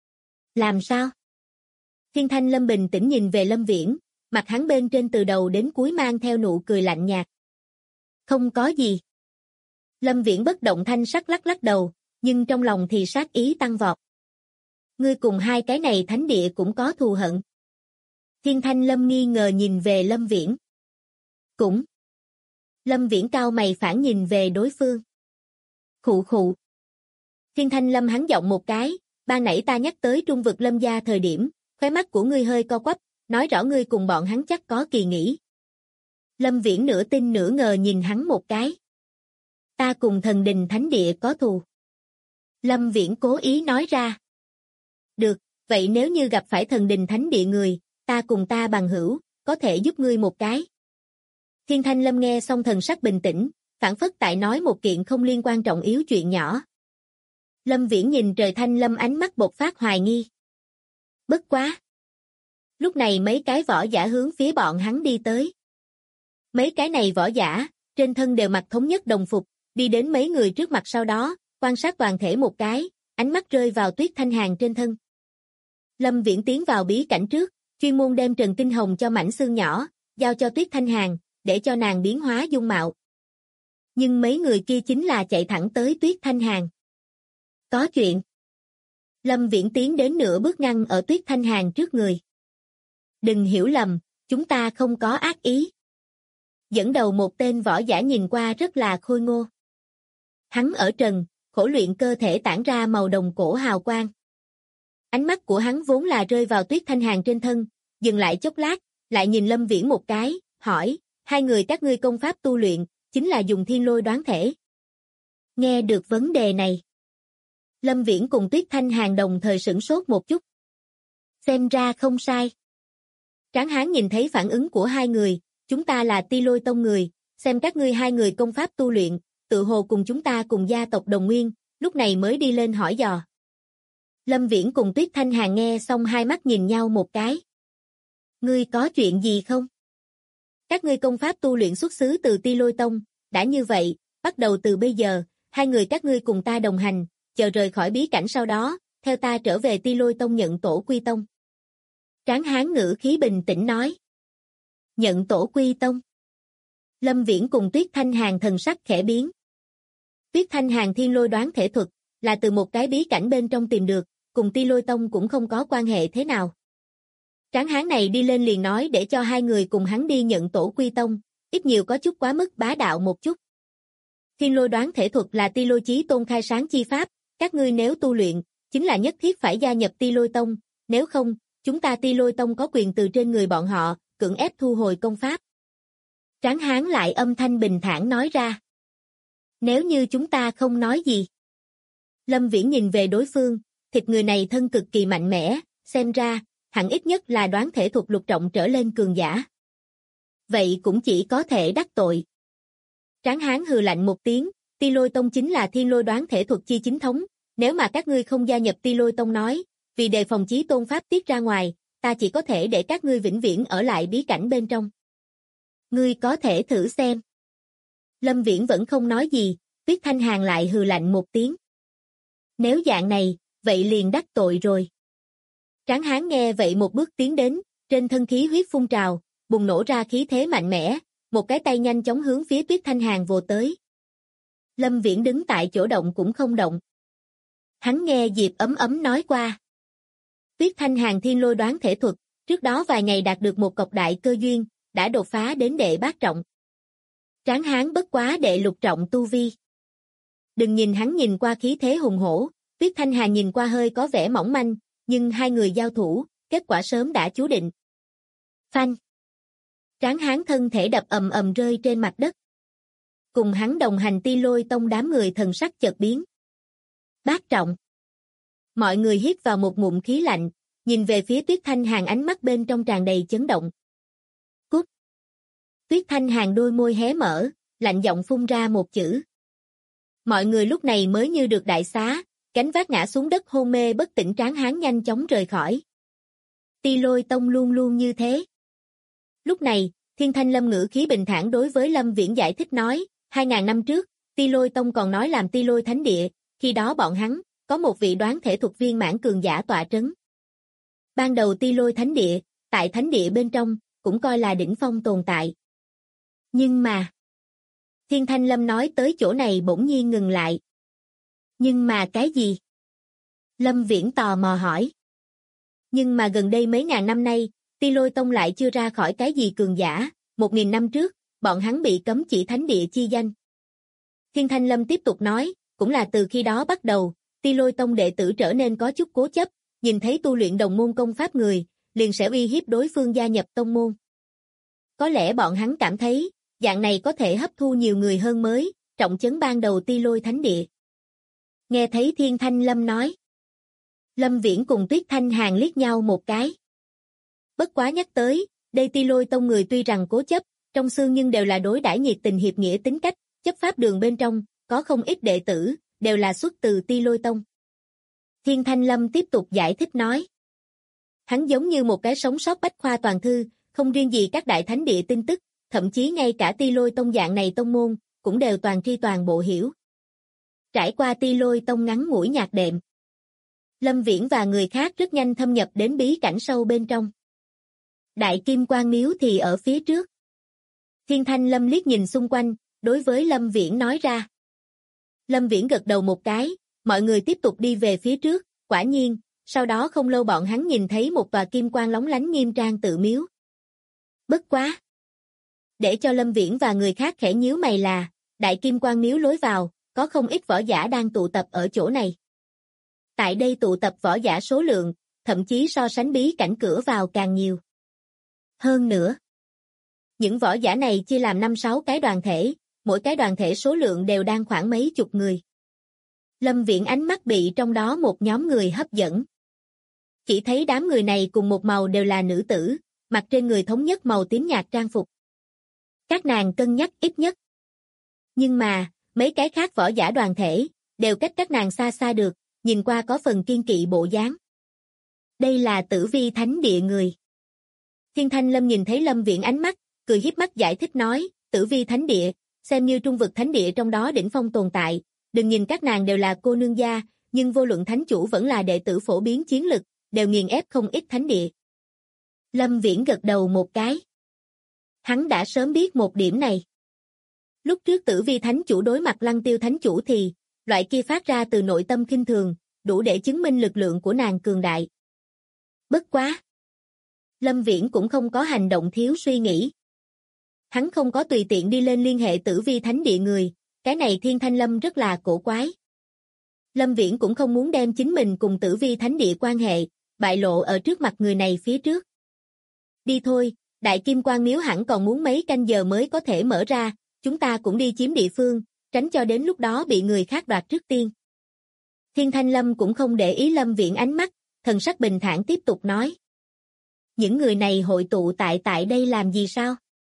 Speaker 2: Làm sao? Thiên Thanh Lâm bình tĩnh nhìn về Lâm Viễn, mặt hắn bên trên từ đầu đến cuối mang theo nụ cười lạnh nhạt. Không có gì. Lâm Viễn bất động thanh sắc lắc lắc đầu, nhưng trong lòng thì sát ý tăng vọt. Ngươi cùng 2 cái này thánh địa cũng có thù hận. Thiên Thanh Lâm nghi ngờ nhìn về Lâm Viễn. Cũng. Lâm Viễn cao mày phản nhìn về đối phương. Khụ khụ. Thiên Thanh Lâm hắn giọng một cái, ban nãy ta nhắc tới Trung vực Lâm gia thời điểm, khóe mắt của ngươi hơi co quắp, nói rõ ngươi cùng bọn hắn chắc có kỳ nghỉ. Lâm Viễn nửa tin nửa ngờ nhìn hắn một cái. Ta cùng thần đình thánh địa có thù. Lâm Viễn cố ý nói ra. Được, vậy nếu như gặp phải thần đình thánh địa người, ta cùng ta bằng hữu, có thể giúp ngươi một cái. Thiên Thanh Lâm nghe xong thần sắc bình tĩnh, phảng phất tại nói một kiện không liên quan trọng yếu chuyện nhỏ. Lâm Viễn nhìn trời Thanh Lâm ánh mắt bộc phát hoài nghi. Bất quá. Lúc này mấy cái võ giả hướng phía bọn hắn đi tới. Mấy cái này võ giả, trên thân đều mặc thống nhất đồng phục, đi đến mấy người trước mặt sau đó, quan sát toàn thể một cái, ánh mắt rơi vào Tuyết Thanh Hàn trên thân. Lâm Viễn tiến vào bí cảnh trước, chuyên môn đem Trần Tinh Hồng cho mảnh xương nhỏ, giao cho Tuyết Thanh Hàn, để cho nàng biến hóa dung mạo. Nhưng mấy người kia chính là chạy thẳng tới Tuyết Thanh Hàn. Có chuyện. Lâm Viễn tiến đến nửa bước ngăn ở Tuyết Thanh Hàn trước người. Đừng hiểu lầm, chúng ta không có ác ý. Dẫn đầu một tên võ giả nhìn qua rất là khôi ngô. Hắn ở trần, khổ luyện cơ thể tản ra màu đồng cổ hào quang. Ánh mắt của hắn vốn là rơi vào Tuyết Thanh Hàn trên thân, dừng lại chốc lát, lại nhìn Lâm Viễn một cái, hỏi, hai người các ngươi công pháp tu luyện, chính là dùng thiên lôi đoán thể. Nghe được vấn đề này. Lâm Viễn cùng Tuyết Thanh Hàn đồng thời sửng sốt một chút. Xem ra không sai. Tráng hán nhìn thấy phản ứng của hai người, chúng ta là Ti Lôi Tông người, xem các ngươi hai người công pháp tu luyện, tự hồ cùng chúng ta cùng gia tộc đồng nguyên, lúc này mới đi lên hỏi dò. Lâm Viễn cùng Tuyết Thanh Hàn nghe xong hai mắt nhìn nhau một cái. Ngươi có chuyện gì không? Các ngươi công pháp tu luyện xuất xứ từ Ti Lôi Tông, đã như vậy, bắt đầu từ bây giờ, hai người các ngươi cùng ta đồng hành, chờ rời khỏi bí cảnh sau đó, theo ta trở về Ti Lôi Tông nhận tổ quy tông. Tráng hán ngữ khí bình tĩnh nói. Nhận tổ quy tông. Lâm Viễn cùng Tuyết Thanh Hàn thần sắc khẽ biến. Tuyết Thanh Hàn thiên lôi đoán thể thuật, là từ một cái bí cảnh bên trong tìm được, cùng Ti Lôi Tông cũng không có quan hệ thế nào. Tráng hán này đi lên liền nói để cho hai người cùng hắn đi nhận tổ quy tông, ít nhiều có chút quá mức bá đạo một chút. Thiên lôi đoán thể thuật là Ti Lôi Chí Tôn khai sáng chi pháp, các ngươi nếu tu luyện, chính là nhất thiết phải gia nhập Ti Lôi Tông, nếu không, chúng ta Ti Lôi Tông có quyền từ trên người bọn họ, cưỡng ép thu hồi công pháp. Tráng hán lại âm thanh bình thản nói ra. Nếu như chúng ta không nói gì. Lâm Viễn nhìn về đối phương, thịt người này thân cực kỳ mạnh mẽ, xem ra, hẳn ít nhất là đoán thể thuật lục trọng trở lên cường giả. Vậy cũng chỉ có thể đắc tội. Tráng hán hừ lạnh một tiếng, Ti Lôi Tông chính là thiên lôi đoán thể thuật chi chính thống, nếu mà các ngươi không gia nhập Ti Lôi Tông nói, vì đề phòng Chí Tôn pháp tiết ra ngoài, ta chỉ có thể để các ngươi vĩnh viễn ở lại bí cảnh bên trong. Ngươi có thể thử xem. Lâm Viễn vẫn không nói gì, Tuyết Thanh Hàn lại hừ lạnh một tiếng. Nếu dạng này, vậy liền đắc tội rồi. Tráng hán nghe vậy một bước tiến đến, trên thân khí huyết phun trào, bùng nổ ra khí thế mạnh mẽ, một cái tay nhanh chóng hướng phía Tuyết Thanh Hàn vồ tới. Lâm Viễn đứng tại chỗ động cũng không động. Hắn nghe Diệp Ấm Ấm nói qua. Tuyết Thanh Hàn thiên lôi đoán thể thuật, trước đó vài ngày đạt được một cọc đại cơ duyên, đã đột phá đến đệ bát trọng. Tráng hán bất quá đệ lục trọng tu vi. Đừng nhìn hắn nhìn qua khí thế hùng hổ, Tuyết Thanh Hàn nhìn qua hơi có vẻ mỏng manh, nhưng hai người giao thủ, kết quả sớm đã chú định. Phanh. Tráng hán thân thể đập ầm ầm rơi trên mặt đất. Cùng hắn đồng hành Ti Lôi Tông đám người thần sắc chợt biến. Bát trọng. Mọi người hít vào một ngụm khí lạnh, nhìn về phía Tuyết Thanh Hàn ánh mắt bên trong tràn đầy chấn động. Cút. Tuyết Thanh Hàn đôi môi hé mở, lạnh giọng phun ra một chữ. Mọi người lúc này mới như được đại xá, gánh vác ngã xuống đất hôn mê bất tỉnh tráng hán nhanh chóng rời khỏi. Ti Lôi Tông luôn luôn như thế. Lúc này, Thiên Thanh Lâm ngữ khí bình thản đối với Lâm Viễn giải thích nói, 2000 năm trước, Ti Lôi Tông còn nói làm Ti Lôi Thánh Địa, khi đó bọn hắn, có một vị đoán thể thuật viên mãn cường giả tọa trấn. Ban đầu Ti Lôi Thánh Địa, tại Thánh Địa bên trong, cũng coi là đỉnh phong tồn tại. Nhưng mà... Thiên Thanh Lâm nói tới chỗ này bỗng nhiên ngừng lại. Nhưng mà cái gì? Lâm Viễn tò mò hỏi. Nhưng mà gần đây mấy ngàn năm nay, Ti Lôi Tông lại chưa ra khỏi cái gì cường giả, 1000 năm trước, bọn hắn bị cấm chỉ Thánh Địa chi danh. Thiên Thanh Lâm tiếp tục nói, cũng là từ khi đó bắt đầu, Ti Lôi Tông đệ tử trở nên có chút cố chấp, nhìn thấy tu luyện đồng môn công pháp người, liền sẽ uy hiếp đối phương gia nhập tông môn. có lẽ bọn hắn cảm thấy, dạng này có thể hấp thu nhiều người hơn mới, trọng trấn ban đầu Ti Lôi Thánh Địa. Nghe thấy Thiên Thanh Lâm nói. Lâm Viễn cùng Tuyết Thanh Hàn liếc nhau một cái. Bất quá nhắc tới, đây Ti Lôi Tông người tuy rằng cố chấp, trong xương nhưng đều là đối đãi nhiệt tình hiệp nghĩa tính cách, chấp pháp đường bên trong, có không ít đệ tử, đều là xuất từ Ti Lôi Tông. Thiên Thanh Lâm tiếp tục giải thích nói. Hắn giống như một cái sống sót bách khoa toàn thư, không riêng gì các đại thánh địa tin tức, thậm chí ngay cả Ti Lôi Tông dạng này tông môn, cũng đều toàn tri toàn bộ hiểu. Trải qua Ti Lôi Tông ngắn ngủi nhạc đệm, Lâm Viễn và người khác rất nhanh thâm nhập đến bí cảnh sâu bên trong. Đại Kim Quan Miếu thì ở phía trước. Thiên Thanh Lâm liếc nhìn xung quanh, đối với Lâm Viễn nói ra. Lâm Viễn gật đầu một cái, mọi người tiếp tục đi về phía trước, quả nhiên, sau đó không lâu bọn hắn nhìn thấy một tòa kim quang lóng lánh nghiêm trang tự miếu. Bất quá! Để cho Lâm Viễn và người khác khẽ nhíu mày là, Đại Kim Quan Miếu lối vào, có không ít võ giả đang tụ tập ở chỗ này. Tại đây tụ tập võ giả số lượng, thậm chí so sánh bí cảnh cửa vào càng nhiều. Hơn nữa, những võ giả này chia làm 5-6 cái đoàn thể, mỗi cái đoàn thể số lượng đều đang khoảng mấy chục người. Lâm Viễn ánh mắt bị trong đó một nhóm người hấp dẫn. Chỉ thấy đám người này cùng một màu đều là nữ tử, mặc trên người thống nhất màu tím nhạt trang phục. Các nàng cân nhắc ít nhất. Nhưng mà, mấy cái khác võ giả đoàn thể, đều cách các nàng xa xa được, nhìn qua có phần kiên kỵ bộ dáng. Đây là Tử Vi Thánh Địa người. Thiên Thanh Lâm nhìn thấy Lâm Viễn ánh mắt, cười híp mắt giải thích nói, Tử Vi Thánh Địa, xem như trung vực thánh địa trong đó đỉnh phong tồn tại, đừng nhìn các nàng đều là cô nương gia, nhưng vô luận thánh chủ vẫn là đệ tử phổ biến chiến lực, đều nghiền ép không ít thánh địa. Lâm Viễn gật đầu một cái. Hắn đã sớm biết một điểm này. Lúc trước Tử Vi Thánh chủ đối mặt Lăng Tiêu Thánh chủ thì, loại kia phát ra từ nội tâm khinh thường, đủ để chứng minh lực lượng của nàng cường đại. Bất quá! Lâm Viễn cũng không có hành động thiếu suy nghĩ. Hắn không có tùy tiện đi lên liên hệ Tử Vi Thánh Địa người, cái này Thiên Thanh Lâm rất là cổ quái. Lâm Viễn cũng không muốn đem chính mình cùng Tử Vi Thánh Địa quan hệ, bại lộ ở trước mặt người này phía trước. Đi thôi, Đại Kim Quan Miếu hẳn còn muốn mấy canh giờ mới có thể mở ra, chúng ta cũng đi chiếm địa phương, tránh cho đến lúc đó bị người khác đoạt trước tiên. Thiên Thanh Lâm cũng không để ý Lâm Viễn ánh mắt, thần sắc bình thản tiếp tục nói. Những người này hội tụ tại đây làm gì sao?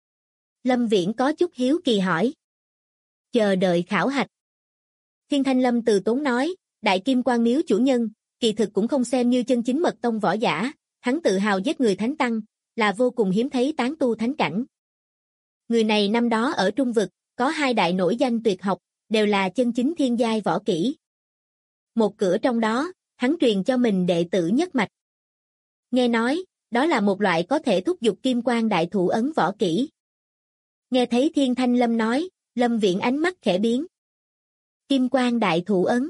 Speaker 2: Lâm Viễn có chút hiếu kỳ hỏi. Chờ đợi khảo hạch. Thiên Thanh Lâm từ tốn nói, Đại Kim Quan Miếu chủ nhân, kỳ thực cũng không xem như chân chính mật tông võ giả, hắn tự hào giết người thánh tăng, là vô cùng hiếm thấy tán tu thánh cảnh. Người này năm đó ở Trung Vực, có 2 đại nổi danh tuyệt học, đều là chân chính thiên giai võ kỹ. Một cửa trong đó, hắn truyền cho mình đệ tử nhất mạch. Nghe nói, đó là một loại có thể thúc giục kim quang đại thủ ấn võ kỹ. Nghe thấy Thiên Thanh Lâm nói, Lâm Viễn ánh mắt khẽ biến. Kim quang đại thủ ấn.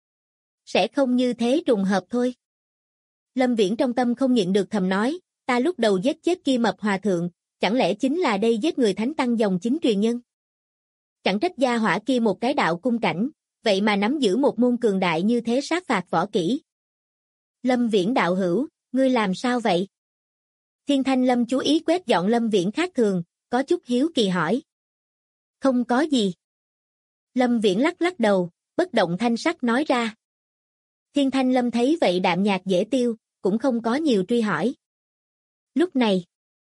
Speaker 2: Sẽ không như thế trùng hợp thôi. Lâm Viễn trong tâm không nhịn được thầm nói, ta lúc đầu giết chết kia mập hòa thượng, chẳng lẽ chính là đây giết người thánh tăng dòng chính truyền nhân? Chẳng trách gia hỏa kia một cái đạo cung cảnh, vậy mà nắm giữ một môn cường đại như thế sát phạt võ kỹ. Lâm Viễn đạo hữu, ngươi làm sao vậy? Thiên Thanh Lâm chú ý quét dọn Lâm Viễn khác thường, có chút hiếu kỳ hỏi. Không có gì. Lâm Viễn lắc lắc đầu, bất động thanh sắc nói ra. Thiên Thanh Lâm thấy vậy đạm nhạt dễ tiêu, cũng không có nhiều truy hỏi. Lúc này,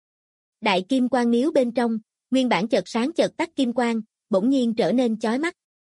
Speaker 2: Đại Kim Quan Miếu bên trong, nguyên bản chợt sáng chợt tắt kim quang, bỗng nhiên trở nên chói mắt.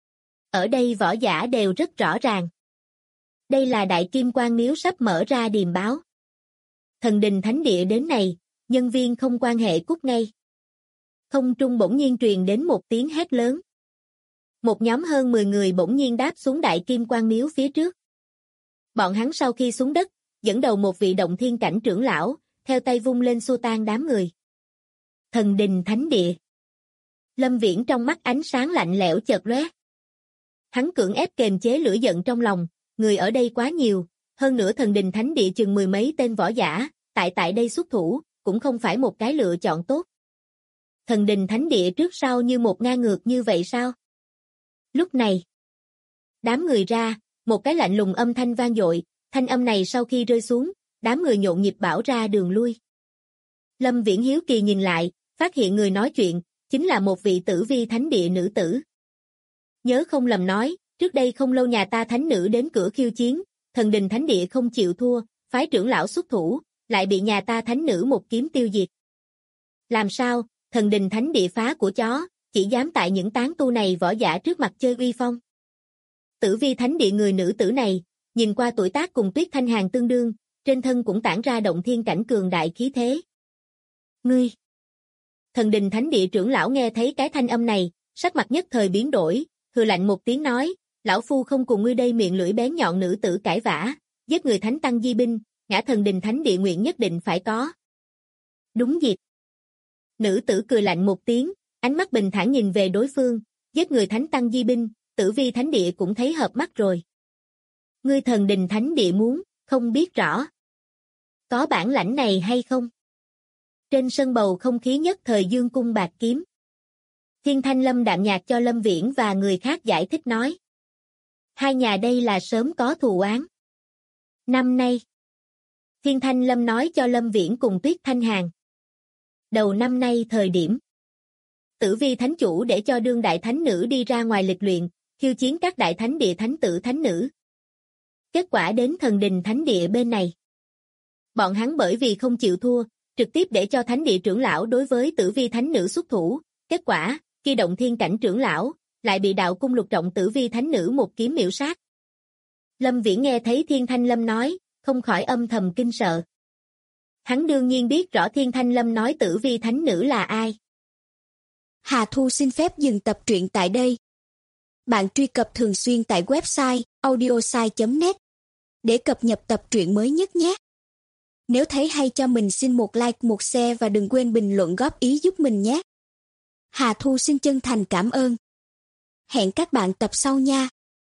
Speaker 2: Ở đây võ giả đều rất rõ ràng. Đây là Đại Kim Quan Miếu sắp mở ra điềm báo. Thần đình thánh địa đến này, nhân viên không quan hệ cút ngay. Không trung bỗng nhiên truyền đến một tiếng hét lớn. Một nhóm hơn 10 người bỗng nhiên đáp xuống Đại Kim Quan Miếu phía trước. Bọn hắn sau khi xuống đất, dẫn đầu một vị động thiên cảnh trưởng lão, theo tay vung lên xua tan đám người. Thần đình thánh địa. Lâm Viễn trong mắt ánh sáng lạnh lẽo chợt lóe. Hắn cưỡng ép kềm chế lửa giận trong lòng, người ở đây quá nhiều, hơn nữa thần đình thánh địa chừng 10 mấy tên võ giả, tại đây xuất thủ, cũng không phải một cái lựa chọn tốt. Thần đình thánh địa trước sau như một ngang ngược như vậy sao? Lúc này, đám người ra, một cái lạnh lùng âm thanh vang dội, thanh âm này sau khi rơi xuống, đám người nhộn nhịp bảo ra đường lui. Lâm Viễn hiếu kỳ nhìn lại, phát hiện người nói chuyện, chính là một vị tử vi thánh địa nữ tử. Nhớ không lầm nói, trước đây không lâu nhà ta thánh nữ đến cửa khiêu chiến, thần đình thánh địa không chịu thua, phái trưởng lão xuất thủ, lại bị nhà ta thánh nữ một kiếm tiêu diệt. Làm sao, thần đình thánh địa phá của chó, chỉ dám tại những tán tu này võ giả trước mặt chơi uy phong. Tử vi thánh địa người nữ tử này, nhìn qua tuổi tác cùng Tuyết Thanh Hàn tương đương, trên thân cũng tản ra động thiên cảnh cường đại khí thế. Ngươi! Thần đình thánh địa trưởng lão nghe thấy cái thanh âm này, sắc mặt nhất thời biến đổi, hừ lạnh một tiếng nói, lão phu không cùng ngươi đây miệng lưỡi bén nhọn nữ tử cãi vã, giết người thánh tăng di binh, ngã thần đình thánh địa nguyện nhất định phải có. Đúng dịp. Nữ tử cười lạnh một tiếng, ánh mắt bình thản nhìn về đối phương, giết người thánh tăng di binh, tử vi thánh địa cũng thấy hợp mắt rồi. Ngươi thần đình thánh địa muốn, không biết rõ. Có bản lãnh này hay không? Trên sân bầu không khí nhất thời dương cung bạc kiếm. Thiên Thanh Lâm đạm nhạt cho Lâm Viễn và người khác giải thích nói. Hai nhà đây là sớm có thù oán. Năm nay. Thiên Thanh Lâm nói cho Lâm Viễn cùng Tuyết Thanh Hàn. Đầu năm nay thời điểm. Tử vi thánh chủ để cho đương đại thánh nữ đi ra ngoài lịch luyện, khiêu chiến các đại thánh địa thánh tử thánh nữ. Kết quả đến thần đình thánh địa bên này. Bọn hắn bởi vì không chịu thua, trực tiếp để cho thánh địa trưởng lão đối với tử vi thánh nữ xuất thủ. Kết quả, khi động thiên cảnh trưởng lão, lại bị đạo cung lục trọng tử vi thánh nữ một kiếm miểu sát. Lâm Viễn nghe thấy Thiên Thanh Lâm nói, không khỏi âm thầm kinh sợ. Hắn đương nhiên biết rõ Thiên Thanh Lâm nói tử vi thánh nữ là ai.
Speaker 3: Hà Thu xin phép dừng tập truyện tại đây. Bạn truy cập thường xuyên tại website audiosai.net để cập nhật tập truyện mới nhất nhé. Nếu thấy hay cho mình xin một like, một share và đừng quên bình luận góp ý giúp mình nhé. Hà Thu xin chân thành cảm ơn. Hẹn các bạn tập sau nha.